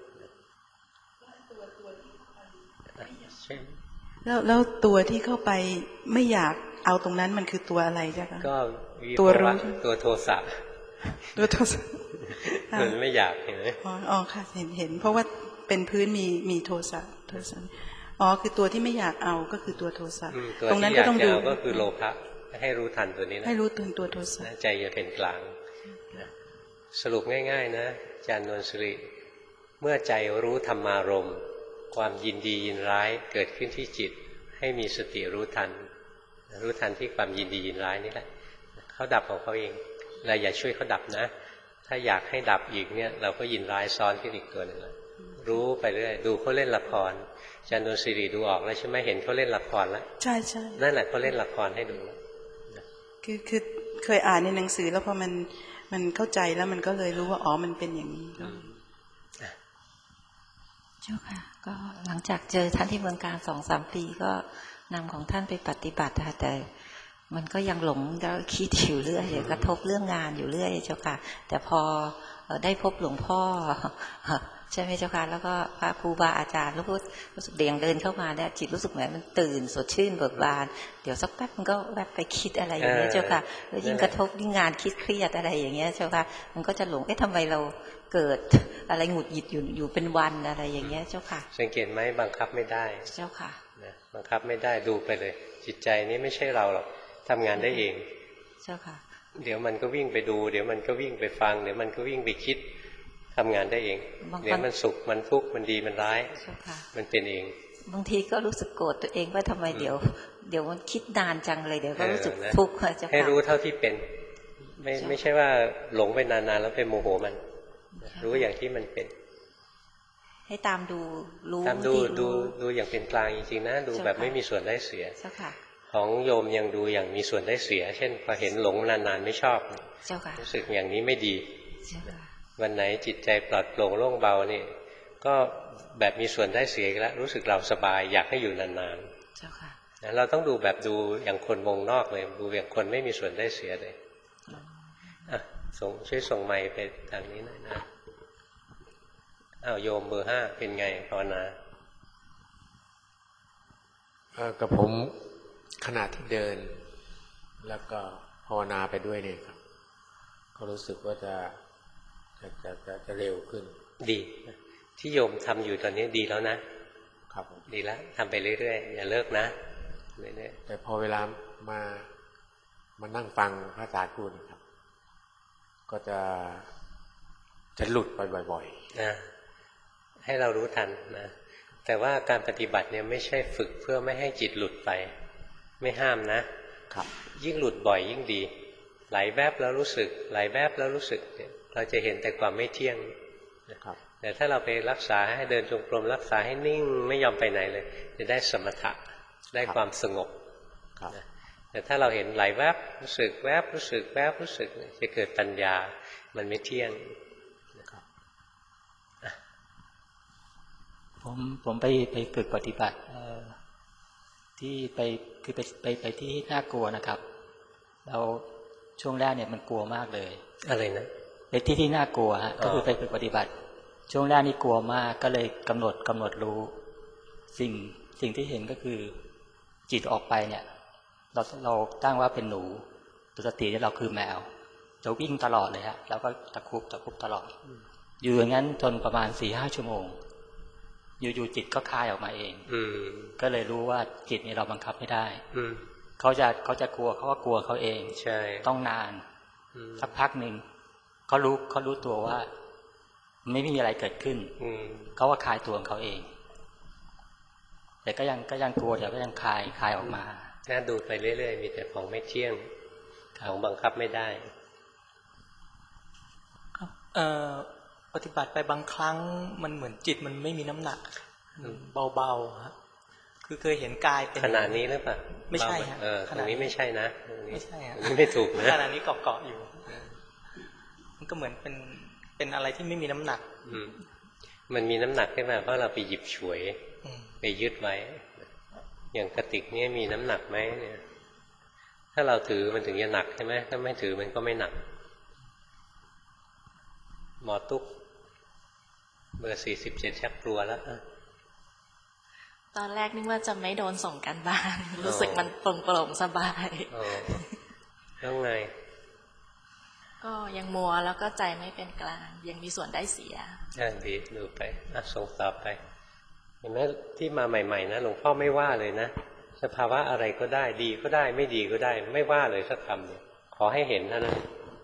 แล้วตัวที่เข้าไปไม่อยากเอาตรงนั้นมันคือตัวอะไรใช่ไหมก็ตัวรู้ตัวโทสะตัวโทสะมันไม่อยากเห็นไหมอ๋อค่ะเห็นเพราะว่าเป็นพื้นมีโทสะคือตัวที่ไม่อยากเอาก็คือตัวโทสะตรงนั้นก็ต้องดูก็คือโลภะให้รู้ทันตัวนี้นะให้รู้ทันตัวโทสะใจจะเป็นกลางสรุปง่ายๆนะอาจารย์นวลสิริเมื่อใจรู้ธรรมารมณ์ความยินดียินร้ายเกิดขึ้นที่จิตให้มีสติรู้ทันที่ความยินดียินร้ายนี่แหละเขาดับของเขาเองเราอย่าช่วยเขาดับนะถ้าอยากให้ดับอีกเนี่ยเราก็ยินร้ายซ้อนขึ้นอีกตัวหนึ่งแล้วรู้ไปเรื่อยดูเขาเล่นละครอาจารย์นวลสิริดูออกแล้วใช่ไหมเห็นเขาเล่นละครแล้วใช่นั่นแหละเขาเล่นละครให้ดูคือเคยอ่านในหนังสือแล้วพอมันมันเข้าใจแล้วมันก็เลยรู้ว่าอ๋อมันเป็นอย่างนี้เจ้าค่ะก็หลังจากเจอท่านที่เมืองการ2-3 ปีก็นำของท่านไปปฏิบัติค่ะแต่มันก็ยังหลงแล้วคิดอยู่เรื่อยกระทบเรื่องงานอยู่เรื่อยเจ้าค่ะแต่พอได้พบหลวงพ่อใช่ไหมเจ้าค่ะแล้วก็พระครูบาอาจารย์แล้วก็รู้สึกเดียงเดินเข้ามาเนี่ยจิตรู้สึกเหมือนมันตื่นสดชื่นเบิกบานเดี๋ยวสักแป๊บมันก็แวบไปคิดอะไรอย่างเงี้ยเจ้าค่ะแล้วยิ่งกระทบยิ่งงานคิดเครียดอะไรอย่างเงี้ยเจ้าค่ะมันก็จะหลงทำไมเราเกิดอะไรหงุดหงิดอยู่เป็นวันอะไรอย่างเงี้ยเจ้าค่ะสังเกตไหมบังคับไม่ได้เจ้าค่ะบังคับไม่ได้ดูไปเลยจิตใจนี้ไม่ใช่เราหรอกทำงานได้เองเจ้าค่ะเดี๋ยวมันก็วิ่งไปดูเดี๋ยวมันก็วิ่งไปฟังเดี๋ยวมันก็วิ่งไปคิดทำงานได้เองเดี๋ยวมันสุขมันทุกข์มันดีมันร้ายมันเป็นเองบางทีก็รู้สึกโกรธตัวเองว่าทำไมเดี๋ยวมันคิดนานจังเลยเดี๋ยวก็รู้สึกทุกข์ให้รู้เท่าที่เป็นไม่ใช่ว่าหลงไปนานๆแล้วไปโมโหมันรู้อย่างที่มันเป็นให้ตามดูรู้ตามดูอย่างเป็นกลางจริงๆนะดูแบบไม่มีส่วนได้เสียของโยมยังดูอย่างมีส่วนได้เสียเช่นพอเห็นหลงนานๆไม่ชอบรู้สึกอย่างนี้ไม่ดีวันไหนจิตใจปลอดโปร่งโล่งเบานี่ก็แบบมีส่วนได้เสียแล้วรู้สึกเราสบายอยากให้อยู่นานๆเราต้องดูแบบดูอย่างคนวงนอกเลยดูอย่างคนไม่มีส่วนได้เสียเลยช่วยส่งไมค์ไปทางนี้หน่อยนะโยมเบอร์ 5เป็นไงภาวนากับผมขณะที่เดินแล้วก็ภาวนาไปด้วยเนี่ยครับก็รู้สึกว่าจะเร็วขึ้นดีที่โยมทำอยู่ตอนนี้ดีแล้วนะครับดีแล้วทำไปเรื่อยๆอย่าเลิกนะแต่พอเวลามานั่งฟังพระอาจารย์พูดครับก็จะหลุดไปบ่อยๆนะให้เรารู้ทันนะแต่ว่าการปฏิบัติเนี่ยไม่ใช่ฝึกเพื่อไม่ให้จิตหลุดไปไม่ห้ามนะครับยิ่งหลุดบ่อยยิ่งดีไหลแวบแล้วรู้สึกไหลแวบแล้วรู้สึกเราจะเห็นแต่ความไม่เที่ยงนะครับแต่ถ้าเราไปรักษาให้เดินจงกรมรักษาให้นิ่งไม่ยอมไปไหนเลยจะได้สมถะได้ความสงบแต่ถ้าเราเห็นไหลแวบรู้สึกแวบรู้สึกแวบรู้สึกจะเกิดปัญญามันไม่เที่ยงผมไปฝึกปฏิบัติที่คือไปที่น่ากลัวนะครับแล้วช่วงแรกเนี่ยมันกลัวมากเลยอะไรนะไปที่น่ากลัวฮะก็คือไปฝึกปฏิบัติช่วงแรกนี่กลัวมากก็เลยกำหนดรู้สิ่งที่เห็นก็คือจิตออกไปเนี่ยเราตั้งว่าเป็นหนูตัวสติเนี่ยเราคือแมวจะวิ่งตลอดเลยฮะแล้วก็ตะคุบตลอดอยู่อย่างนั้นจนประมาณ 4-5 ชั่วโมงอยู่จิตก็คลายออกมาเองก็เลยรู้ว่าจิตนี่เราบังคับไม่ได้เขาจะกลัวเขาก็กลัวเขาเองใช่ต้องนานสักพักหนึ่งเขารู้ตัวว่าไม่มีอะไรเกิดขึ้นเขาว่าคลายตัวของเขาเองแต่ก็ยังกลัวแต่ก็ยังคลายออกมาน่าดูไปเรื่อยๆมีแต่ของไม่เที่ยงของบังคับไม่ได้ปฏิบัติไปบางครั้งมันเหมือนจิตมันไม่มีน้ำหนักเบาๆฮะคือเคยเห็นกายเป็นขนาดนี้หรือเปล่าไม่ใช่ฮะขนาดนี้ไม่ใช่นะไม่ใช่ฮะไม่ถูกนะขนาดนี้เกาะอยู่มันก็เหมือนเป็นอะไรที่ไม่มีน้ำหนักมันมีน้ำหนักขึ้นมาเพราะเราไปหยิบฉวยไปยึดไว้อย่างกระติกนี่มีน้ำหนักไหมเนี่ยถ้าเราถือมันถึงจะหนักใช่ไหมถ้าไม่ถือมันก็ไม่หนักหมอตุ๊กเบอร์ 47ชักกลัวแล้วตอนแรกนึกว่าจะไม่โดนส่งกันบ้านรู้สึกมันโปร่งสบายแล้วไงก็ยังมัวแล้วก็ใจไม่เป็นกลางยังมีส่วนได้เสียดีดูไปส่งต่อไปเห็นไหมที่มาใหม่ๆนะหลวงพ่อไม่ว่าเลยนะสภาวะอะไรก็ได้ดีก็ได้ไม่ดีก็ได้ไม่ว่าเลยสักคำเลยขอให้เห็นเท่านั้น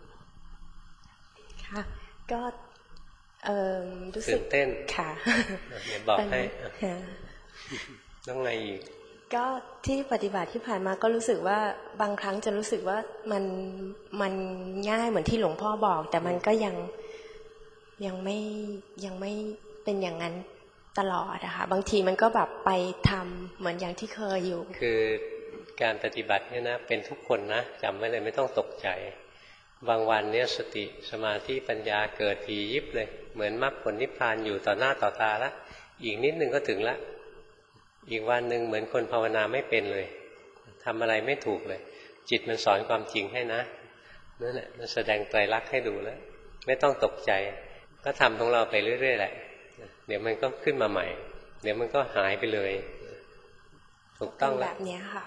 ค่ะก็รู้สึกตื่นเต้นค่ะเดี๋ยวบอกให้ต้องไงอีกก็ที่ปฏิบัติที่ผ่านมาก็รู้สึกว่าบางครั้งจะรู้สึกว่ามันง่ายเหมือนที่หลวงพ่อบอกแต่มันก็ยังไม่เป็นอย่างนั้นตลอดนะคะบางทีมันก็แบบไปทำเหมือนอย่างที่เคยอยู่คือการปฏิบัติเนี่ยนะเป็นทุกคนนะจำไว้เลยไม่ต้องตกใจบางวันเนี่ยสติสมาธิปัญญาเกิดทียิบเลยเหมือนมรรคผลนิพพานอยู่ต่อหน้าต่อตาละอีกนิดนึงก็ถึงละอีกวันหนึ่งเหมือนคนภาวนาไม่เป็นเลยทำอะไรไม่ถูกเลยจิตมันสอนความจริงให้นะนั่นแหละมันแสดงไตรลักษณ์ให้ดูแล้วไม่ต้องตกใจก็ทำของเราไปเรื่อยๆแหละเดี๋ยวมันก็ขึ้นมาใหม่เดี๋ยวมันก็หายไปเลยถูกต้องแบบนี้ค่ะ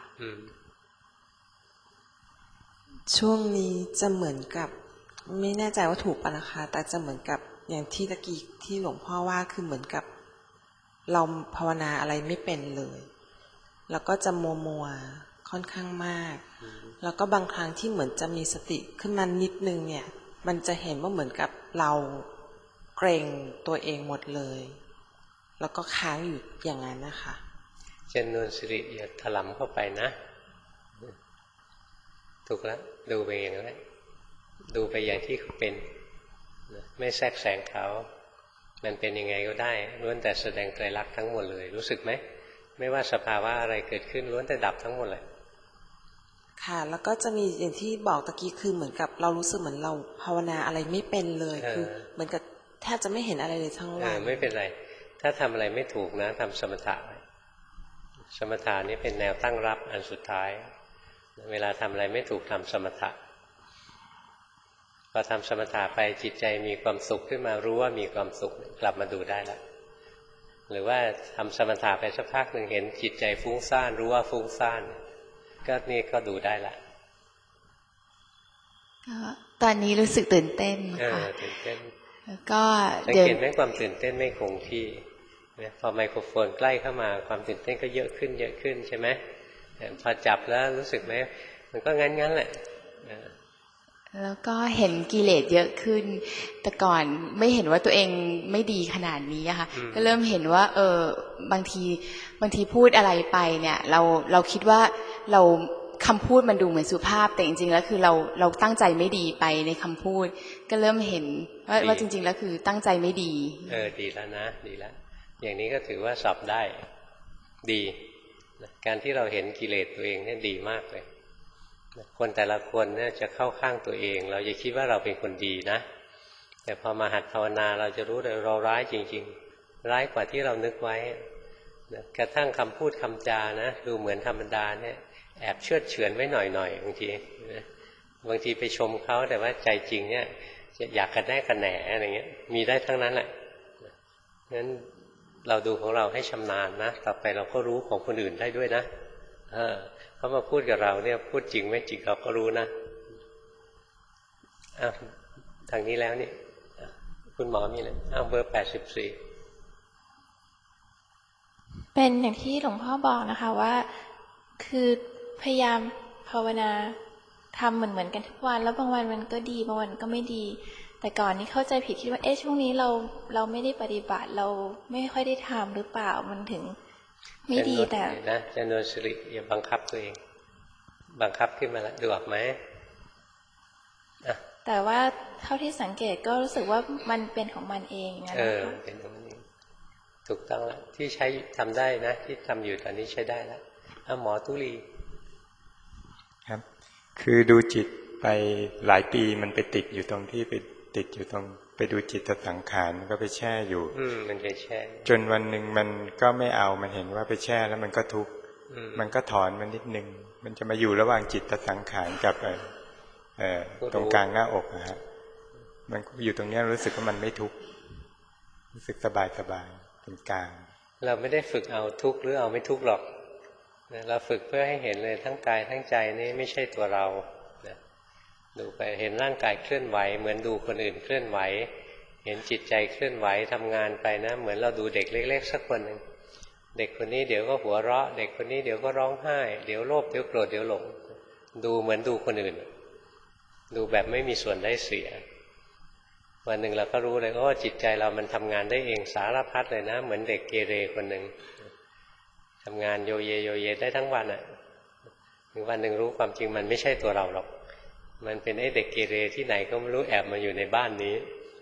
ช่วงนี้จะเหมือนกับไม่แน่ใจว่าถูกปะนะคะแต่จะเหมือนกับอย่างที่ตะกี้ที่หลวงพ่อว่าคือเหมือนกับเราภาวนาอะไรไม่เป็นเลยแล้วก็จะมัวค่อนข้างมากแล้วก็บางครั้งที่เหมือนจะมีสติขึ้นมานิดนึงเนี่ยมันจะเห็นว่าเหมือนกับเราเกรงตัวเองหมดเลยแล้วก็ค้างอยู่อย่างนั้นนะคะเจนนวลสิริอย่าถลำเข้าไปนะถูกแล้วดูไปอย่างนั้นดูไปอย่างที่เขาเป็นไม่แทรกแซงเขามันเป็นยังไงก็ได้ล้วนแต่แสดงไตรลักษณ์ทั้งหมดเลยรู้สึกไหมไม่ว่าสภาวะอะไรเกิดขึ้นล้วนแต่ดับทั้งหมดเลยค่ะแล้วก็จะมีอย่างที่บอกตะกี้คือเหมือนกับเรารู้สึกเหมือนเราภาวนาอะไรไม่เป็นเลยคือเหมือนกับแทบจะไม่เห็นอะไรเลยทั้งวันไม่เป็นไรถ้าทำอะไรไม่ถูกนะทำสมถะสมถะนี่เป็นแนวตั้งรับอันสุดท้ายเวลาทำอะไรไม่ถูกทำสมถะพอทำสมถะไปจิตใจมีความสุขขึ้นมารู้ว่ามีความสุขกลับมาดูได้แล้วหรือว่าทำสมถะไปสักพักหนึ่งเห็นจิตใจฟุ้งซ่านรู้ว่าฟุ้งซ่านก็นี่ก็ดูได้ละตอนนี้รู้สึกตื่นเต้นค่ะตื่นเต้นแล้วก็สังเกตไหมความตื่นเต้นไม่คงที่พอไมโครโฟนใกล้เข้ามาความตื่นเต้นก็เยอะขึ้นเยอะขึ้นใช่ไหมพอจับแล้วรู้สึกไหมมันก็งั้นแหละแล้วก็เห็นกิเลสเยอะขึ้นแต่ก่อนไม่เห็นว่าตัวเองไม่ดีขนาดนี้อะค่ะก็เริ่มเห็นว่าบางทีพูดอะไรไปเนี่ยเราคิดว่าเราคำพูดมันดูเหมือนสุภาพแต่จริงๆแล้วคือเราตั้งใจไม่ดีไปในคำพูดก็เริ่มเห็นว่าจริงๆแล้วคือตั้งใจไม่ดีดีแล้วนะดีแล้วอย่างนี้ก็ถือว่าสอบได้ดีการที่เราเห็นกิเลสตัวเองเนี่ยดีมากเลยคนแต่ละคนเนี่ยจะเข้าข้างตัวเองเราจะคิดว่าเราเป็นคนดีนะแต่พอมาหัดภาวนาเราจะรู้เลยเราร้ายจริงๆร้ายกว่าที่เรานึกไว้กระทั่งคำพูดคำจานะดูเหมือนธรรมดาเนี่ยแอบเชื่อเฉือนไว้หน่อยบางทีไปชมเขาแต่ว่าใจจริงเนี่ยจะอยากกระแน่กระแหน่อะไรเงี้ยมีได้ทั้งนั้นแหละงั้นเราดูของเราให้ชำนาญนะต่อไปเราก็รู้ของคนอื่นได้ด้วยนะเขามาพูดกับเราเนี่ยพูดจริงไม่จริงเราก็รู้นะทางนี้แล้วนี่คุณหมอมีเลยเบอร์84 เป็นอย่างที่หลวงพ่อบอกนะคะว่าคือพยายามภาวนาทำเหมือนกันทุกวันแล้วบางวันมันก็ดีบางวันก็ไม่ดีแต่ก่อนนี้เข้าใจผิดคิดว่าช่วงนี้เราไม่ได้ปฏิบัติเราไม่ค่อยได้ทำหรือเปล่ามันถึงไม่ดีแต่นะจะนวลสิริอย่าบังคับตัวเองบังคับขึ้นมาแล้วดูออกไหมแต่ว่าเท่าที่สังเกตก็รู้สึกว่ามันเป็นของมันเองนะเป็นของมันเองถูกต้องแล้วที่ใช้ทำได้นะที่ทำอยู่ตอนนี้ใช้ได้แล้วหมอตุลีครับคือดูจิตไปหลายปีมันไปติดอยู่ตรงที่ไปติดอยู่ตรงไปดูจิตสังขารมันก็ไปแช่อยู่มันไปแช่จนวันหนึ่งมันก็ไม่เอามันเห็นว่าไปแช่แล้วมันก็ทุกข์มันก็ถอนมันนิดนึงมันจะมาอยู่ระหว่างจิตสังขารกับตรงกลางหน้าอกนะฮะมันอยู่ตรงนี้รู้สึกว่ามันไม่ทุกข์รู้สึกสบายเป็นกลางเราไม่ได้ฝึกเอาทุกข์หรือเอาไม่ทุกข์หรอกเราฝึกเพื่อให้เห็นเลยทั้งกายทั้งใจนี่ไม่ใช่ตัวเราดูไปเห็นร่างกายเคลื่อนไหวเหมือนดูคนอื่นเคลื่อนไหวเห็นจิตใจเคลื่อนไหวทำงานไปนะเหมือนเราดูเด็กเล็กๆสักคนหนึ่งเด็กคนนี้เดี๋ยวก็หัวเราะเด็กคนนี้เดี๋ยวก็ร้องไห้เดี๋ยวโลภเดี๋ยวโกรธเดี๋ยวหลงดูเหมือนดูคนอื่นดูแบบไม่มีส่วนได้เสียวันหนึ่งเราก็รู้เลยว่าจิตใจเรามันทำงานได้เองสารพัดเลยนะเหมือนเด็กเกเรคนหนึ่งทำงานโยเยได้ทั้งวันถึงวันหนึ่งรู้ความจริงมันไม่ใช่ตัวเราหรอกมันเป็นไอ้เด็กเกเรที่ไหนก็ไม่รู้แอบมาอยู่ในบ้านนี้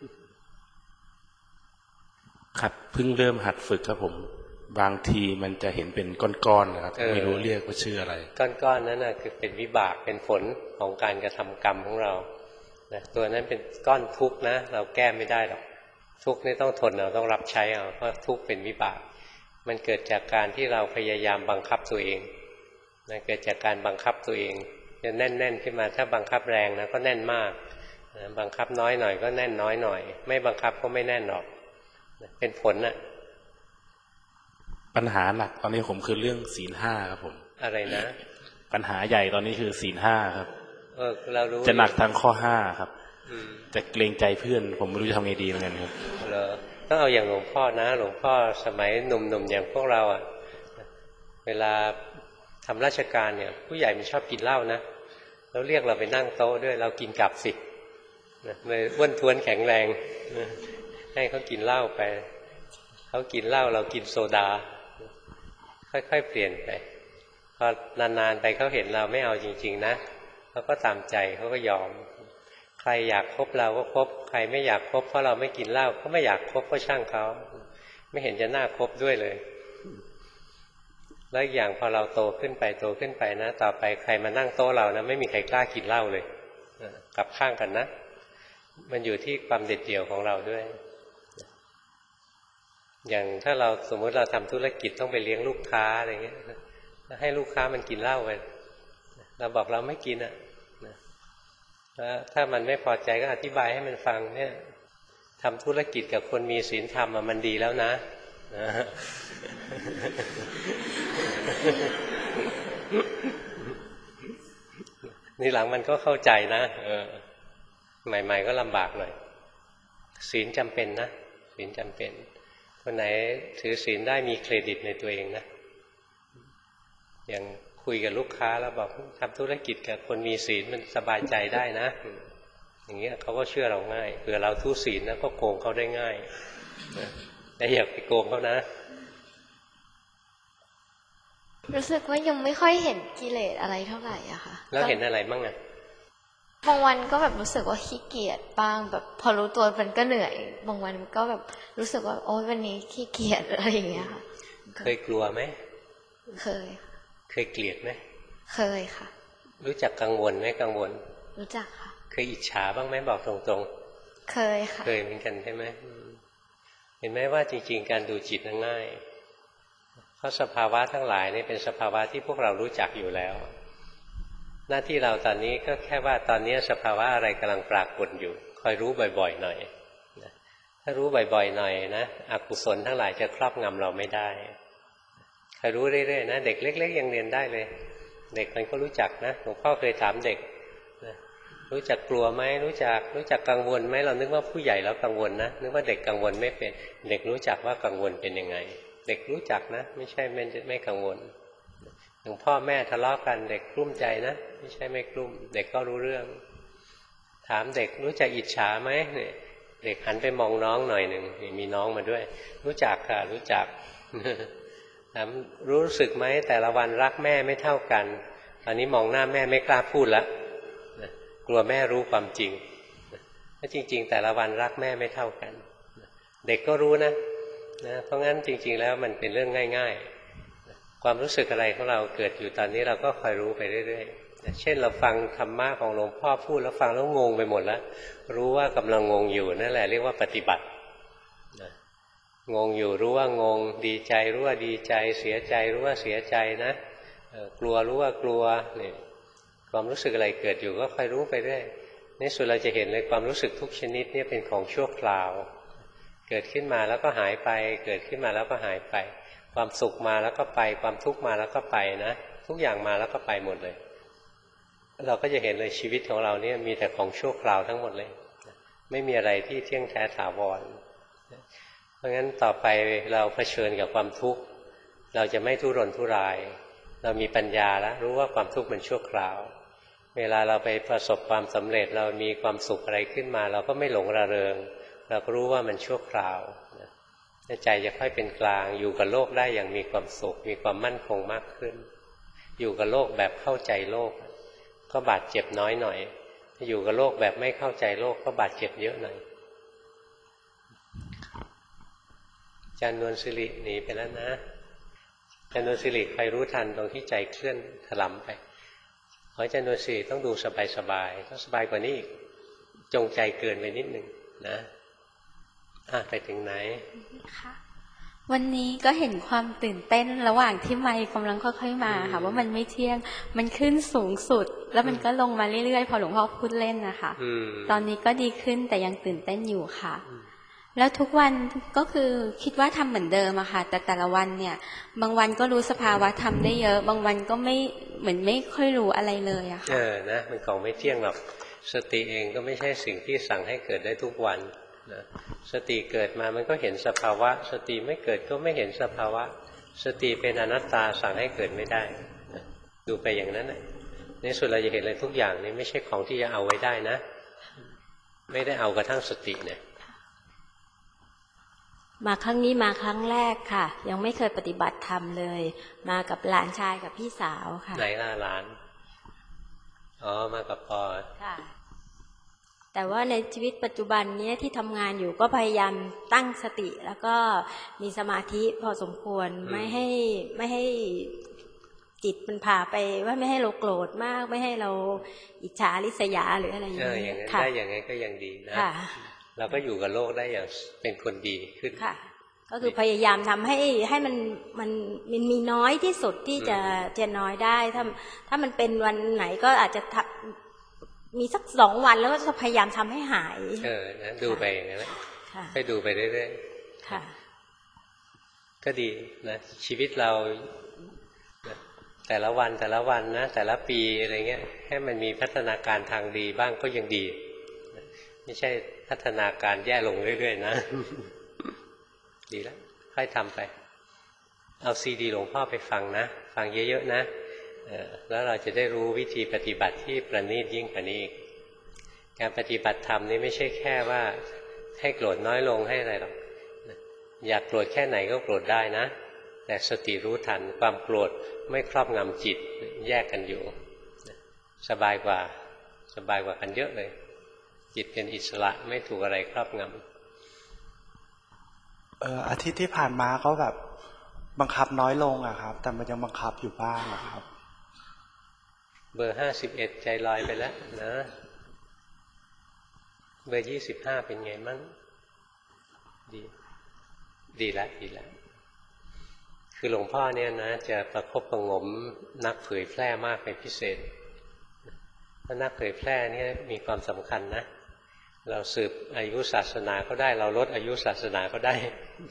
ครับเพิ่งเริ่มหัดฝึกครับผมบางทีมันจะเห็นเป็นก้อนๆนะครับไม่รู้เรียกว่าชื่ออะไรก้อนๆนั้นคือเป็นวิบากเป็นผลของการกระทำกรรมของเรานะตัวนั้นเป็นก้อนทุกข์นะเราแก้ไม่ได้หรอกทุกข์นี่ต้องทนเราต้องรับใช้เอาเพราะทุกข์เป็นวิบากมันเกิดจากการที่เราพยายามบังคับตัวเองนะเกิดจากการบังคับตัวเองจะแน่นๆขึ้นมาถ้าบังคับแรงนะก็แน่นมากนะบังคับน้อยหน่อยก็แน่นน้อยหน่อยไม่บังคับก็ไม่แน่นหรอกนะเป็นผลน่ะปัญหาหลักตอนนี้ผมคือเรื่องศีล5ครับผมอะไรนะปัญหาใหญ่ตอนนี้คือศีล5ครับเรารู้จะหนักทางข้อ5ครับจะเกรงใจเพื่อนผมไม่รู้จะทำไงดีเหมือนกันครับต้องเอาอย่างหลวงพ่อนะหลวงพ่อสมัยหนุ่มๆอย่างพวกเราอ่ะเวลาทำราชการเนี่ยผู้ใหญ่มันชอบกินเหล้านะแล้วเรียกเราไปนั่งโต๊ะด้วยเรากินกลับสิเลยอ้วนท้วนแข็งแรงให้เขากินเหล้าไปเขากินเหล้าเรากินโซดาค่อยๆเปลี่ยนไปพอนานๆไปเขาเห็นเราไม่เอาจริงๆนะเขาก็ตามใจเขาก็ยอมใครอยากคบเราก็คบใครไม่อยากคบเพราะเราไม่กินเหล้าเขาไม่อยากคบก็ช่างเขาไม่เห็นจะน่าคบด้วยเลยแล้วอย่างพอเราโตขึ้นไปนะต่อไปใครมานั่งโต๊ะเรานะไม่มีใครกล้ากินเหล้าเลยกลับข้างกันนะมันอยู่ที่ความเด็ดเดี่ยวของเราด้วยอย่างถ้าเราสมมติเราทำธุรกิจต้องไปเลี้ยงลูกค้าอะไรเงี้ยให้ลูกค้ามันกินเหล้าไปเราบอกเราไม่กินอ่ะถ้ามันไม่พอใจก็อธิบายให้มันฟังเนี่ยทำธุรกิจกับคนมีศีลธรรมมันดีแล้วนะนี่หลังมันก็เข้าใจนะใหม่ๆก็ลำบากหน่อยศีลจำเป็นนะศีลจำเป็นคนไหนถือศีลได้มีเครดิตในตัวเองนะอย่างคุยกับลูกค้าแล้วบอกทำธุรกิจกับคนมีศีลมันสบายใจได้นะอย่างเงี้ยเขาก็เชื่อเราง่ายเผื่อเราทุศีลแล้วก็โกงเขาได้ง่ายแต่อย่าไปโกงเขานะรู้สึกว่ายังไม่ค่อยเห็นกิเลสอะไรเท่าไหร่อะค่ะแล้วเห็นอะไรบ้างอะบางวันก็แบบรู้สึกว่าขี้เกียจบ้างแบบพอรู้ตัวมันก็เหนื่อยบางวันก็แบบรู้สึกว่าโอ๊ยวันนี้ขี้เกียจอะไรอย่างเงี้ยค่ะเคยกลัวไหมเคยเกลียดไหมเคยค่ะรู้จักกังวลไหมกังวลรู้จักค่ะเคยอิจฉาบ้างไหมบอกตรงๆเคยค่ะเคยเหมือนกันใช่ไหมเห็นไหมว่าจริงๆการดูจิตง่ายเพราะสภาวะทั้งหลายนี่เป็นสภาวะที่พวกเรารู้จักอยู่แล้วหน้าที่เราตอนนี้ก็แค่ว่าตอนนี้สภาวะอะไรกำลังปรากฏอยู่คอยรู้บ่อยๆหน่อยถ้ารู้บ่อยๆหน่อยนะอกุศลทั้งหลายจะครอบงำเราไม่ได้คอยรู้เรื่อยๆนะเด็กเล็กๆยังเรียนได้เลยเด็กมันก็รู้จักนะหลวงพ่อเคยถามเด็กรู้จักกลัวไหมรู้จักกังวลไหมเรานึกว่าผู้ใหญ่แล้วกังวลนะนึกว่าเด็กกังวลไม่เป็นเด็กรู้จักว่ากังวลเป็นยังไงเด็กรู้จักนะไม่ใช่ไม่กังวลหลวงพ่อแม่ทะเลาะกันเด็กกลุ้มใจนะไม่ใช่ไม่กลุ้มเด็กก็รู้เรื่องถามเด็กรู้จักอิจฉาไหมเนี่ยเด็กหันไปมองน้องหน่อยหนึ่งมีน้องมาด้วยรู้จักค่ะรู้จักถามรู้สึกไหมแต่ละวันรักแม่ไม่เท่ากันตอนนี้มองหน้าแม่ไม่กล้าพูดแล้วกลัวแม่รู้ความจริงถ้าจริงๆแต่ละวันรักแม่ไม่เท่ากันเด็กก็รู้นะเพราะงั้นจริงๆแล้วมันเป็นเรื่องง่ายๆความรู้สึกอะไรของเราเกิดอยู่ตอนนี้เราก็คอยรู้ไปเรื่อยๆเช่นเราฟังธรรมะของหลวงพ่อพูดแล้วฟังแล้วงงไปหมดแล้วรู้ว่ากำลังงงอยู่นั่นแหละเรียกว่าปฏิบัติงงอยู่รู้ว่างงดีใจรู้ว่าดีใจเสียใจรู้ว่าเสียใจนะกลัวรู้ว่ากลัวเนี่ยความรู้สึกอะไรเกิดอยู่ก็คอยรู้ไปเรื่อยในสุดเราจะเห็นเลยความรู้สึกทุกชนิดนี่เป็นของชั่วคราวเกิดขึ้นมาแล้วก็หายไปเกิดขึ้นมาแล้วก็หายไปความสุขมาแล้วก็ไปความทุกข์มาแล้วก็ไปนะทุกอย่างมาแล้วก็ไปหมดเลยเราก็จะเห็นเลยชีวิตของเราเนี่ยมีแต่ของชั่วคราวทั้งหมดเลยไม่มีอะไรที่เที่ยงแท้ถาวรเพราะงั้นต่อไปเราเผชิญกับความทุกข์เราจะไม่ทุรนทุรายเรามีปัญญาแล้วรู้ว่าความทุกข์มันชั่วคราวเวลาเราไปประสบความสำเร็จเรามีความสุขอะไรขึ้นมาเราก็ไม่หลงระเริงเราก็รู้ว่ามันชั่วคราวใจจะค่อยเป็นกลางอยู่กับโลกได้อย่างมีความสุขมีความมั่นคงมากขึ้นอยู่กับโลกแบบเข้าใจโลกก็บาดเจ็บน้อยหน่อยอยู่กับโลกแบบไม่เข้าใจโลกก็บาดเจ็บเยอะหน่อยอาจารย์นวลศิริหนีไปแล้วนะอาจารย์นวลศิริใครรู้ทันตรงที่ใจเคลื่อนถลำไปขออาจารย์นวลศิริต้องดูสบายๆต้องสบายกว่านี้อีกจงใจเกินไปนิดนึงนะไปถึงไหนค่ะวันนี้ก็เห็นความตื่นเต้นระหว่างที่ไมค์กำลังค่อยๆมาค่ะว่ามันไม่เที่ยงมันขึ้นสูงสุดแล้วมันก็ลงมาเรื่อยๆพอหลวงพ่อพูดเล่นนะคะตอนนี้ก็ดีขึ้นแต่ยังตื่นเต้นอยู่ค่ะแล้วทุกวันก็คือคิดว่าทำเหมือนเดิมอะค่ะแต่แต่ละวันเนี่ยบางวันก็รู้สภาวะทำได้เยอะบางวันก็ไม่เหมือนไม่ค่อยรู้อะไรเลยอะค่ะนะมันของไม่เที่ยงหรอกสติเองก็ไม่ใช่สิ่งที่สั่งให้เกิดได้ทุกวันนะสติเกิดมามันก็เห็นสภาวะสติไม่เกิดก็ไม่เห็นสภาวะสติเป็นอนัตตาสั่งให้เกิดไม่ได้นะดูไปอย่างนั้นในสุดเราจะเห็นอะไรทุกอย่างนี่ไม่ใช่ของที่จะเอาไว้ได้นะไม่ได้เอากระทั่งสติเนี่ยมาครั้งนี้มาครั้งแรกค่ะยังไม่เคยปฏิบัติธรรมเลยมากับหลานชายกับพี่สาวค่ะไหนล่ะหลานมากับพ่อค่ะแต่ว่าในชีวิตปัจจุบันนี้ที่ทำงานอยู่ก็พยายามตั้งสติแล้วก็มีสมาธิพอสมควรไม่ให้จิตมันพาไปว่าไม่ให้เราโกรธมากไม่ให้เราอิจฉาริษยาหรืออะไรอย่างนี้อย่างนั้นได้อย่างนั้นก็ยังดีนะเราก็อยู่กับโลกได้อย่างเป็นคนดีขึ้นค่ะก็คือพยายามทำให้มันมีน้อยที่สุดที่จะน้อยได้ถ้ามันเป็นวันไหนก็อาจจะมีสัก2 วันแล้วก็จะพยายามทำให้หายนะดูไปอย่างนั้นแหละไปดูไปเรื่อยๆค่ะก็ดีนะชีวิตเราแต่ละวันนะแต่ละปีอะไรเงี้ยให้มันมีพัฒนาการทางดีบ้างก็ยังดีไม่ใช่พัฒนาการแย่ลงเรื่อยๆนะดีแล้วค่อยทำไปเอาซีดีหลวงพ่อไปฟังนะฟังเยอะๆนะแล้วเราจะได้รู้วิธีปฏิบัติที่ประณีตยิ่งกว่านี้อีกการปฏิบัติธรรมนี่ไม่ใช่แค่ว่าให้โกรธน้อยลงให้อะไรหรอกอยากโกรธแค่ไหนก็โกรธได้นะแต่สติรู้ทันความโกรธไม่ครอบงำจิตแยกกันอยู่สบายกว่ากันเยอะเลยจิตเป็นอิสระไม่ถูกอะไรครอบงำอาทิตย์ที่ผ่านมาก็แบบบังคับน้อยลงอะครับแต่มันยังบังคับอยู่บ้างนะครับเบอร์51ใจลอยไปแล้วนะเบอร์25เป็นไงมั่งดีแล้วคือหลวงพ่อเนี่ยนะจะประคบประงมนักเผยแพร่มากเป็นพิเศษเพราะนักเผยแพร่นี่มีความสำคัญนะเราสืบอายุศาสนาก็ได้เราลดอายุศาสนาก็ได้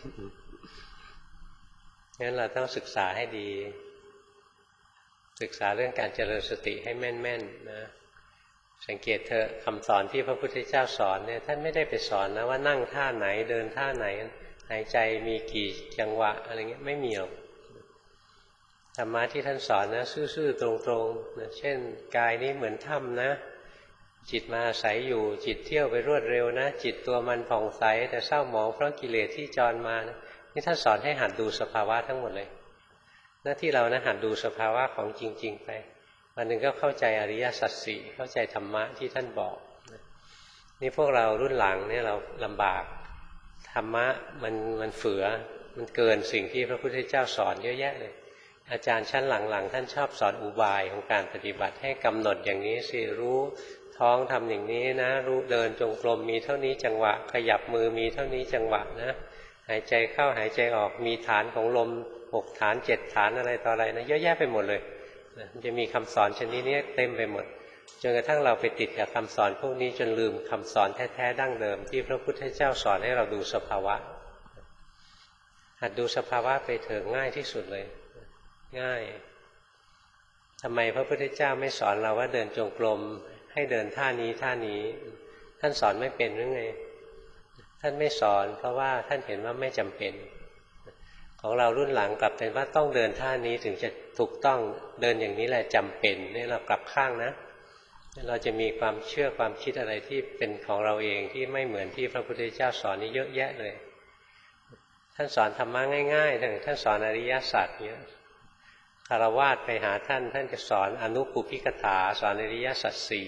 งั้นเราต้องศึกษาให้ดีศึกษาเรื่องการเจริญสติให้แม่นๆนะสังเกตเถอะคำสอนที่พระพุทธเจ้าสอนเนี่ยท่านไม่ได้ไปสอนนะว่านั่งท่าไหนเดินท่าไหนหายใจมีกี่จังหวะอะไรเงี้ยไม่มีหรอกธรรมะที่ท่านสอนนะซื่อๆตรงๆนะเช่นกายนี้เหมือนถ้ำนะจิตมาอาศัยอยู่จิตเที่ยวไปรวดเร็วนะจิตตัวมันผ่องใสแต่เศร้าหมองเพราะกิเลสที่จรมานะนี่ท่านสอนให้หัดดูสภาวะทั้งหมดเลยหน้าที่เรานะหัดดูสภาวะของจริงๆไปวันหนึ่งก็เข้าใจอริยสัจสี่เข้าใจธรรมะที่ท่านบอกนี่พวกเรารุ่นหลังเนี่ยเราลำบากธรรมะมันเฝือมันเกินสิ่งที่พระพุทธเจ้าสอนเยอะแยะเลยอาจารย์ชั้นหลังๆท่านชอบสอนอุบายของการปฏิบัติให้กำหนดอย่างนี้สิรู้ท้องทำอย่างนี้นะรู้เดินจงกรมมีเท่านี้จังหวะขยับมือมีเท่านี้จังหวะนะหายใจเข้าหายใจออกมีฐานของลม6 ฐาน7 ฐานอะไรต่ออะไรนะเยอะแยะไปหมดเลยมันจะมีคำสอนชนิดนี้เต็มไปหมดจนกระทั่งเราไปติดกับคำสอนพวกนี้จนลืมคำสอนแท้ๆดั้งเดิมที่พระพุทธเจ้าสอนให้เราดูสภาวะหัดดูสภาวะไปเถอะง่ายที่สุดเลยง่ายทำไมพระพุทธเจ้าไม่สอนเราว่าเดินจงกรมให้เดินท่านี้ท่านสอนไม่เป็นหรือไงท่านไม่สอนเพราะว่าท่านเห็นว่าไม่จำเป็นของเรารุ่นหลังกลับเป็นว่าต้องเดินท่านี้ถึงจะถูกต้องเดินอย่างนี้แหละจำเป็นนี่เรากลับข้างนะเราจะมีความเชื่อความคิดอะไรที่เป็นของเราเองที่ไม่เหมือนที่พระพุทธเจ้าสอนนี่เยอะแยะเลยท่านสอนธรรมะง่ายๆท่านสอนอริยสัจเนี่ยคารวะไปหาท่านจะสอนอนุปุพิกถาสอนอริยสัจสี่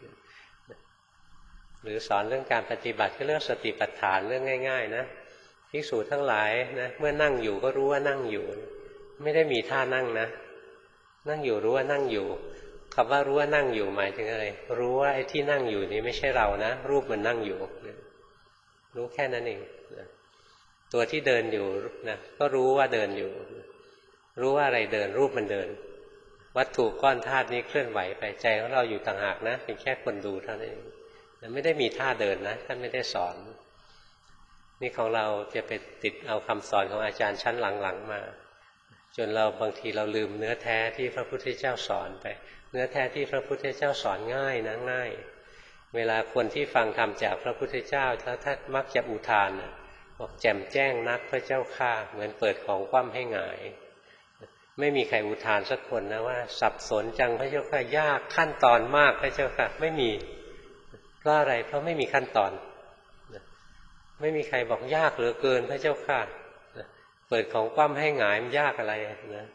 หรือสอนเรื่องการปฏิบัติก็เรื่องสติปัฏฐานเรื่องง่ายๆนะภิกษุทั้งหลายนะเมื่อนั่งอยู่ก็รู้ว่านั่งอยู่ไม่ได้มีท่านั่งนะนั่งอยู่รู้ว่านั่งอยู่คำว่ารู้ว่านั่งอยู่หมายถึงอะไรรู้ว่าไอ้ที่นั่งอยู่นี้ไม่ใช่เรานะรูปมันนั่งอยู่รู้แค่นั้นเองตัวที่เดินอยู่นะก็รู้ว่าเดินอยู่รู้ว่าอะไรเดินรูปมันเดินวัตถุก้อนธาตุนี้เคลื่อนไหวไปใจของเราอยู่ต่างหากนะเป็นแค่คนดูเท่านั้นเองไม่ได้มีท่าเดินนะท่านไม่ได้สอนนี่ของเราจะไปติดเอาคำสอนของอาจารย์ชั้นหลังๆมาจนเราบางทีเราลืมเนื้อแท้ที่พระพุทธเจ้าสอนไปเนื้อแท้ที่พระพุทธเจ้าสอนง่ายนะง่ายเวลาคนที่ฟังธรรมจากพระพุทธเจ้าถ้ามักจะอุทานบอกแจ่มแจ้งนักพระเจ้าข้าเหมือนเปิดของคว่ำให้หงายไม่มีใครอุทานสักคนนะว่าสับสนจังพระเจ้าข้ายากขั้นตอนมากพระเจ้าค่ะไม่มีเพราะอะไรเพราะไม่มีขั้นตอนไม่มีใครบอกยากเหลือเกินพระเจ้าค่ะเปิดของคว่ำให้หงายมันยากอะไรนะ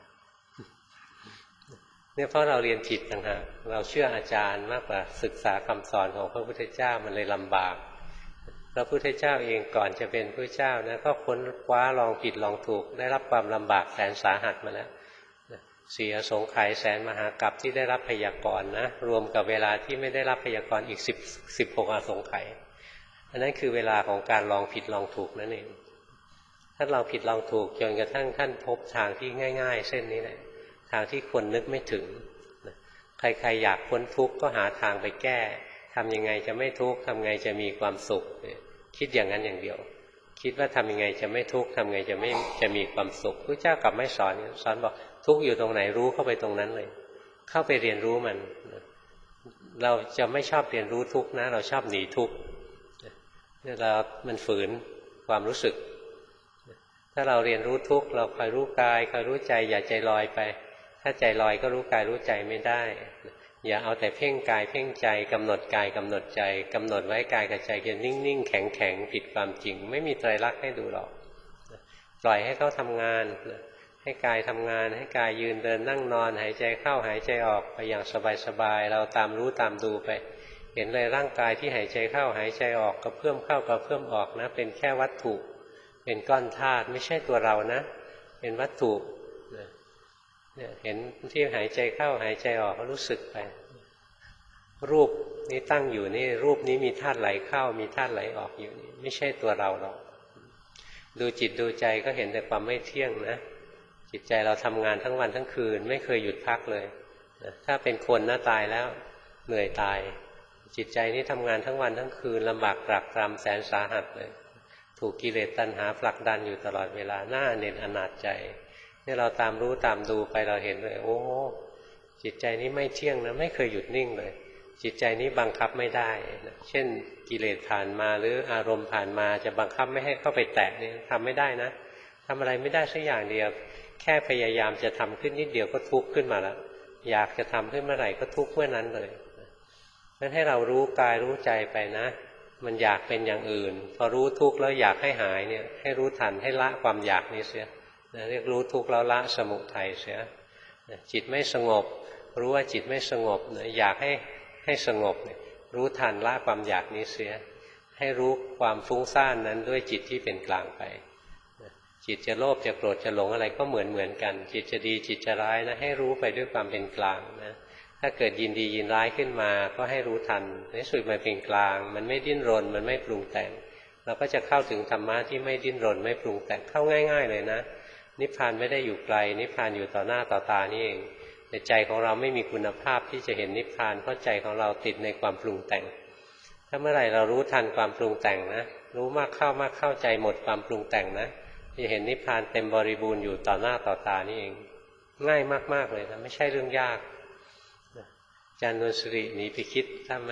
เนี่ยเพราะเราเรียนผิดต่างหากเราเชื่ออาจารย์มากกว่าศึกษาคำสอนของพระพุทธเจ้ามันเลยลำบากพระพุทธเจ้าเองก่อนจะเป็นพระเจ้านะก็ค้นคว้าลองผิดลองถูกได้รับความลำบากแสนสาหัสมาแล้วเสียสงไขยแสนมหากาพย์ที่ได้รับพยากรณ์นะรวมกับเวลาที่ไม่ได้รับพยากรณ์อีก16อสงไขยอันนั้นคือเวลาของการลองผิดลองถูกนั่นเองถ้าเราผิดลองถูกจนกระทั่งท่านพบทางที่ง่ายๆเส้นนี้แหละทางที่คนนึกไม่ถึงใครๆอยากพ้นทุกข์ก็หาทางไปแก้ทำยังไงจะไม่ทุกข์ทำไงจะมีความสุขคิดอย่างนั้นอย่างเดียวคิดว่าทำยังไงจะไม่ทุกข์ทำไงจะมีความสุขพระเจ้ากลับไม่สอนบอกทุกข์อยู่ตรงไหนรู้เข้าไปตรงนั้นเลยเข้าไปเรียนรู้มันเราจะไม่ชอบเรียนรู้ทุกข์นะเราชอบหนีทุกข์มันฝืนความรู้สึกถ้าเราเรียนรู้ทุกข์เราคอยรู้กายคอยรู้ใจอย่าใจลอยไปถ้าใจลอยก็รู้กายรู้ใจไม่ได้อย่าเอาแต่เพ่งกายเพ่งใจกำหนดกายกำหนดใจกำหนดไว้กายกับใจจะนิ่งๆแข็งๆผิดความจริงไม่มีไตรลักษณ์ให้ดูหรอกปล่อยให้เขาทำงานให้กายทำงานให้กายยืนเดินนั่งนอนหายใจเข้าหายใจออกไปอย่างสบายๆเราตามรู้ตามดูไปเห็นเลยร่างกายที่หายใจเข้าหายใจออกกระเพื่อมเข้ากระเพื่อมออกนะเป็นแค่วัตถุเป็นก้อนธาตุไม่ใช่ตัวเรานะเป็นวัตถุเห็นที่หายใจเข้าหายใจออกก็รู้สึกไปรูปนี้ตั้งอยู่นี่รูปนี้มีธาตุไหลเข้ามีธาตุไหลออกอยู่นี่ไม่ใช่ตัวเราหรอกดูจิตดูใจก็เห็นแต่ความไม่เที่ยงนะจิตใจเราทำงานทั้งวันทั้งคืนไม่เคยหยุดพักเลยถ้าเป็นคนนะตายแล้วเหนื่อยตายจิตใจนี้ทำงานทั้งวันทั้งคืนลำบากตรากตรำแสนสาหัสเลยถูกกิเลสตัณหาผลักดันอยู่ตลอดเวลาหน้าเน็ตอนาถใจนี่เราตามรู้ตามดูไปเราเห็นเลยโอ้จิตใจนี้ไม่เที่ยงนะไม่เคยหยุดนิ่งเลยจิตใจนี้บังคับไม่ได้เช่นกิเลสผ่านมาหรืออารมณ์ผ่านมาจะบังคับไม่ให้เข้าไปแตะนี่ทำไม่ได้นะทำอะไรไม่ได้สักอย่างเดียวแค่พยายามจะทำขึ้นนิดเดียวก็ทุกข์ขึ้นมาแล้วอยากจะทำขึ้นเมื่อไหร่ก็ทุกข์เมื่อนั้นเลยงั้นให้เรารู้กายรู้ใจไปนะมันอยากเป็นอย่างอื่นพอรู้ทุกข์แล้วอยากให้หายเนี่ยให้รู้ทันให้ละความอยากนี้เสียเรียกรู้ทุกข์แล้วละสมุทัยเสียจิตไม่สงบรู้ว่าจิตไม่สงบอยากให้สงบรู้ทันละความอยากนี้เสียให้รู้ความฟุ้งซ่านนั้นด้วยจิตที่เป็นกลางไปจิตจะโลภจะโกรธจะหลงอะไรก็เหมือนกันจิตจะดีจิตจะร้ายนะให้รู้ไปด้วยความเป็นกลางนะถ้าเกิดยินดียินร้ายขึ้นมาก็ให้รู้ทันในสุดมันเป็นกลางมันไม่ดิ้นรนมันไม่ปรุงแต่งเราก็จะเข้าถึงธรรมะที่ไม่ดิ้นรนไม่ปรุงแต่งเข้าง่ายๆเลยนะนิพพานไม่ได้อยู่ไกลนิพพานอยู่ต่อหน้าต่อตานี่เองในใจของเราไม่มีคุณภาพที่จะเห็นนิพพานเพราะใจของเราติดในความปรุงแต่งถ้าเมื่อไหร่เรารู้ทันความปรุงแต่งนะรู้มากเข้าใจหมดความปรุงแต่งนะจะเห็นนิพพานเต็มบริบูรณ์อยู่ต่อหน้าต่อตานี่เองง่ายมากๆเลยนะไม่ใช่เรื่องยากอาจารย์นวลสิริหนีไปคิดทำไหม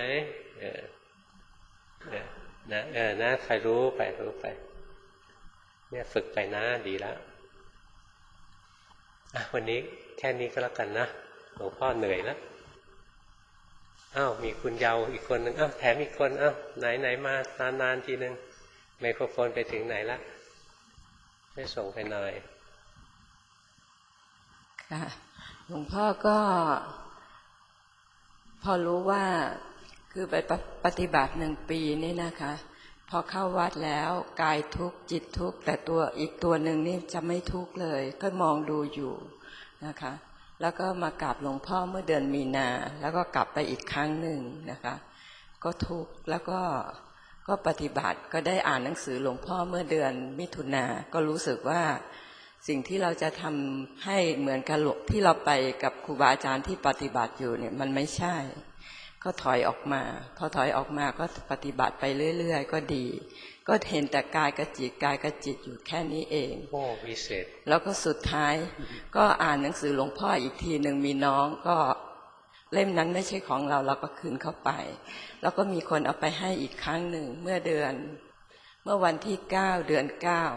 นะใครรู้ไปเนี่ยฝึกไปนะดีแล้ววันนี้แค่นี้ก็แล้วกันนะหลวงพ่อเหนื่อยแล้วมีคุณเยาว์อีกคนหนึ่งแถมอีกคนไหนมานานทีนึงไมโครโฟนไปถึงไหนละช่วยส่งไปหน่อยค่ะหลวงพ่อก็พอรู้ว่าคือไปปฏิบัติ1 ปีนี่นะคะพอเข้าวัดแล้วกายทุกข์จิตทุกข์แต่ตัวอีกตัวหนึ่งนี่จะไม่ทุกข์เลยก็มองดูอยู่นะคะแล้วก็มากราบหลวงพ่อเมื่อเดือนมีนาแล้วก็กลับไปอีกครั้งหนึ่งนะคะก็ทุกข์แล้วก็ปฏิบัติก็ได้อ่านหนังสือหลวงพ่อเมื่อเดือนมิถุนาก็รู้สึกว่าสิ่งที่เราจะทำให้เหมือนกับที่เราไปกับครูบาอาจารย์ที่ปฏิบัติอยู่เนี่ยมันไม่ใช่ก็ถอยออกมาพอถอยออกมาก็ปฏิบัติไปเรื่อยๆก็ดีก็เห็นแต่กายกับจิตอยู่แค่นี้เองโอ้วิเศษแล้วก็สุดท้ายก็อ่านหนังสือหลวงพ่ออีกทีหนึ่งมีน้องก็เล่มนั้นไม่ใช่ของเราเราก็คืนเข้าไปแล้วก็มีคนเอาไปให้อีกครั้งหนึ่งเมื่อวันที่9 เดือน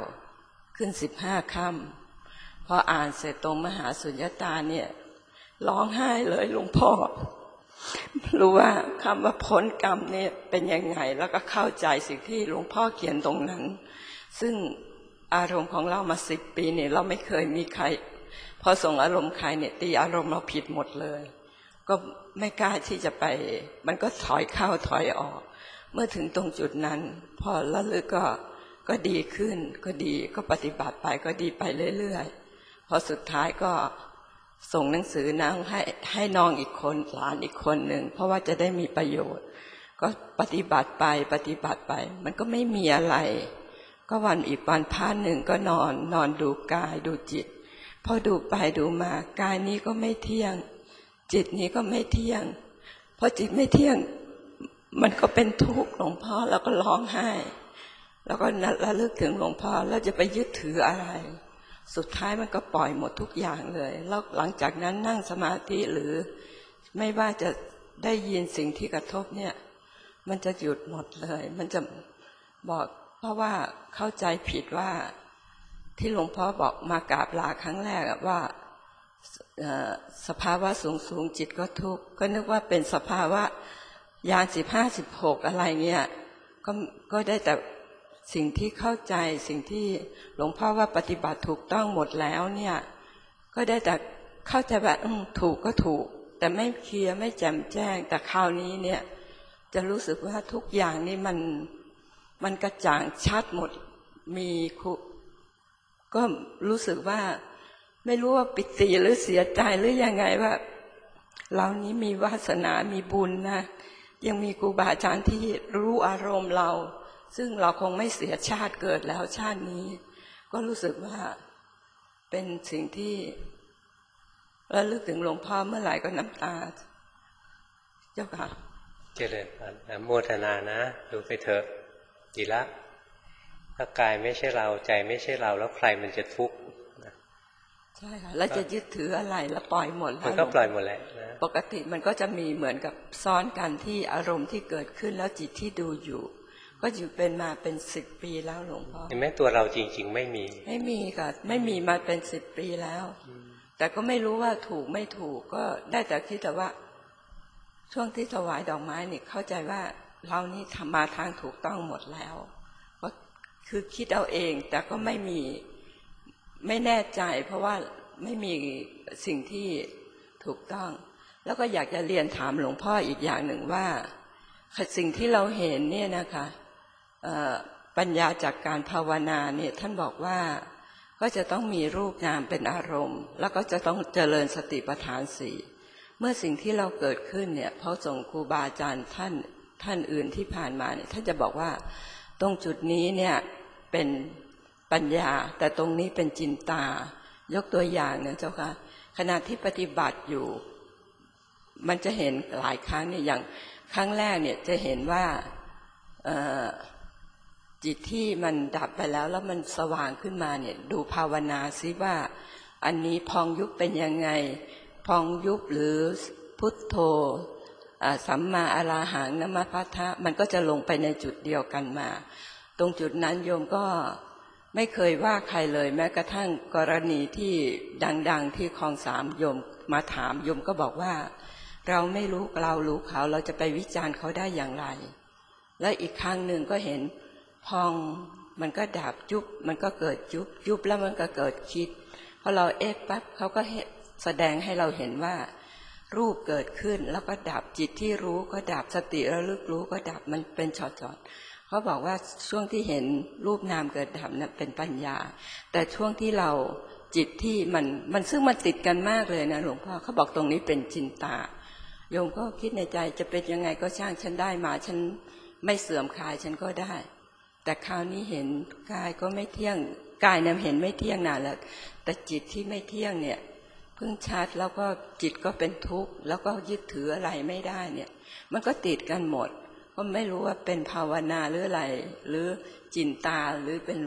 9ขึ้น15 ค่ำพออ่านเสร็จตรงมหาสุญญตาเนี่ยร้องไห้เลยหลวงพ่อรู้ว่าคำว่าพ้นกรรมเนี่ยเป็นยังไงแล้วก็เข้าใจสิ่งที่หลวงพ่อเขียนตรงนั้นซึ่งอารมณ์ของเรามา10 ปีเนี่ยเราไม่เคยมีใครพอส่งอารมณ์ใครเนี่ยตีอารมณ์เราผิดหมดเลยก็ไม่กล้าที่จะไปมันก็ถอยเข้าถอยออกเมื่อถึงตรงจุดนั้นพอละลึกก็ดีขึ้นก็ดีก็ปฏิบัติไปก็ดีไปเรื่อยๆพอสุดท้ายก็ส่งหนังสือนางให้น้องอีกคนหลานอีกคนหนึ่งเพราะว่าจะได้มีประโยชน์ก็ปฏิบัติไปมันก็ไม่มีอะไรก็วันพระหนึ่งก็นอนดูกายดูจิตพอดูไปดูมากายนี้ก็ไม่เที่ยงจิตนี้ก็ไม่เที่ยงพอจิตไม่เที่ยงมันก็เป็นทุกข์หลวงพ่อแล้วก็ร้องไห้แล้วก็ระลึกถึงหลวงพ่อแล้วจะไปยึดถืออะไรสุดท้ายมันก็ปล่อยหมดทุกอย่างเลยแล้วหลังจากนั้นนั่งสมาธิหรือไม่ว่าจะได้ยินสิ่งที่กระทบเนี่ยมันจะหยุดหมดเลยมันจะบอกเพราะว่าเข้าใจผิดว่าที่หลวงพ่อบอกมากราบลาครั้งแรกว่าสภาวะสูงจิตก็ทุกข์ก็นึกว่าเป็นสภาวะยาน15 16อะไรเงี้ยก็ได้แต่สิ่งที่เข้าใจสิ่งที่หลวงพ่อว่าปฏิบัติถูกต้องหมดแล้วเนี่ยก็ได้แต่เข้าใจแบบถูกก็ถูกแต่ไม่เคลียร์ไม่แจ่มแจ้งแต่คราวนี้เนี่ยจะรู้สึกว่าทุกอย่างนี่มันกระจ่างชัดหมดมีก็รู้สึกว่าไม่รู้ว่าปิติหรือเสียใจหรือยังไงว่าเรานี้มีวาสนามีบุญนะยังมีครูบาอาจารย์ที่รู้อารมณ์เราซึ่งเราคงไม่เสียชาติเกิดแล้วชาตินี้ก็รู้สึกว่าเป็นสิ่งที่ระลึกถึงหลวงพ่อเมื่อไหร่ก็น้ำตาเจ้าค่ะเจริญโมทนานะดูไปเถอะดีละถ้ากายไม่ใช่เราใจไม่ใช่เราแล้วใครมันจะทุกข์ใช่ค่ะแล้วจะยึดถืออะไรแล้วปล่อยหมดแล้วมันก็ปล่อยหมดแหละปกติมันก็จะมีเหมือนกับซ้อนกันที่อารมณ์ที่เกิดขึ้นแล้วจิตที่ดูอยู่ก็อยู่เป็นมาเป็น10 ปีแล้วหลวงพ่อเห็นไหมตัวเราจริงๆไม่มีค่ะไม่มีมาเป็น10 ปีแล้วแต่ก็ไม่รู้ว่าถูกไม่ถูกก็ได้แต่คิดแต่ว่าช่วงที่ถวายดอกไม้นี่เข้าใจว่าเรานี่ทำมาทางถูกต้องหมดแล้วก็คือคิดเอาเองแต่ก็ไม่แน่ใจเพราะว่าไม่มีสิ่งที่ถูกต้องแล้วก็อยากจะเรียนถามหลวงพ่ออีกอย่างหนึ่งว่าสิ่งที่เราเห็นเนี่ยนะคะปัญญาจากการภาวนาเนี่ยท่านบอกว่าก็จะต้องมีรูปนามเป็นอารมณ์แล้วก็จะต้องเจริญสติปัฏฐาน4เมื่อสิ่งที่เราเกิดขึ้นเนี่ยพอส่งครูบาอาจารย์ท่านอื่นที่ผ่านมาเนี่ยท่านจะบอกว่าตรงจุดนี้เนี่ยเป็นปัญญาแต่ตรงนี้เป็นจินตายกตัวอย่างเนี่ยเจ้าค่ะขณะที่ปฏิบัติอยู่มันจะเห็นหลายครั้งเนี่ยอย่างครั้งแรกเนี่ยจะเห็นว่าจิตที่มันดับไปแล้วมันสว่างขึ้นมาเนี่ยดูภาวนาซิว่าอันนี้พองยุบเป็นยังไงพองยุบหรือพุทโธสัมมาอรหังนมพัทธะมันก็จะลงไปในจุดเดียวกันมาตรงจุดนั้นโยมก็ไม่เคยว่าใครเลยแม้กระทั่งกรณีที่ดังๆที่คลอง3โยมมาถามโยมก็บอกว่าเราไม่รู้เรารู้เขาเราจะไปวิจารณ์เขาได้อย่างไรและอีกครั้งหนึ่งก็เห็นพองมันก็ดับยุบมันก็เกิดยุบแล้วมันก็เกิดคิดพอเราปั๊บเขาก็แสดงให้เราเห็นว่ารูปเกิดขึ้นแล้วก็ดับจิตที่รู้ก็ดับสติระลึกรู้ก็ดับมันเป็นช็อตๆเขาบอกว่าช่วงที่เห็นรูปนามเกิดดับนั้นเป็นปัญญาแต่ช่วงที่เราจิตที่มันซึ่งมันติดกันมากเลยนะหลวงพ่อเขาบอกตรงนี้เป็นจินตาโยมก็คิดในใจจะเป็นยังไงก็ช่างฉันได้มาฉันไม่เสื่อมคลายฉันก็ได้แต่คราวนี้เห็นกายก็ไม่เที่ยงกายเนี่ยเห็นไม่เที่ยงนานแล้วแต่จิตที่ไม่เที่ยงเนี่ยเพิ่งชัดแล้วก็จิตก็เป็นทุกข์แล้วก็ยึดถืออะไรไม่ได้เนี่ยมันก็ติดกันหมดก็ไม่รู้ว่าเป็นภาวนาหรืออะไรหรือจินตาหรือเป็น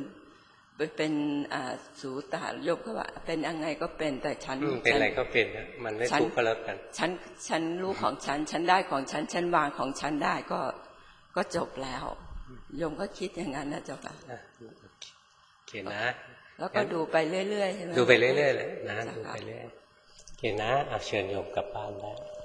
สูตาโยมก็ว่าเป็นยังไงก็เป็นแต่ฉันเป็นอะไรก็เป็นนะมันไม่ทุกข์ก็แล้วกันฉันรู้ของฉันได้ของฉันวางของฉันได้ก็จบแล้วโยมก็คิดอย่างนั้นนะเจ้าค่ะโอเคนะแล้วก็ดูไปเรื่อยๆใช่ไหมดูไปเรื่อยๆเลยนะดูไปเรื่อยโอเคนะเชิญโยมกลับบ้านได้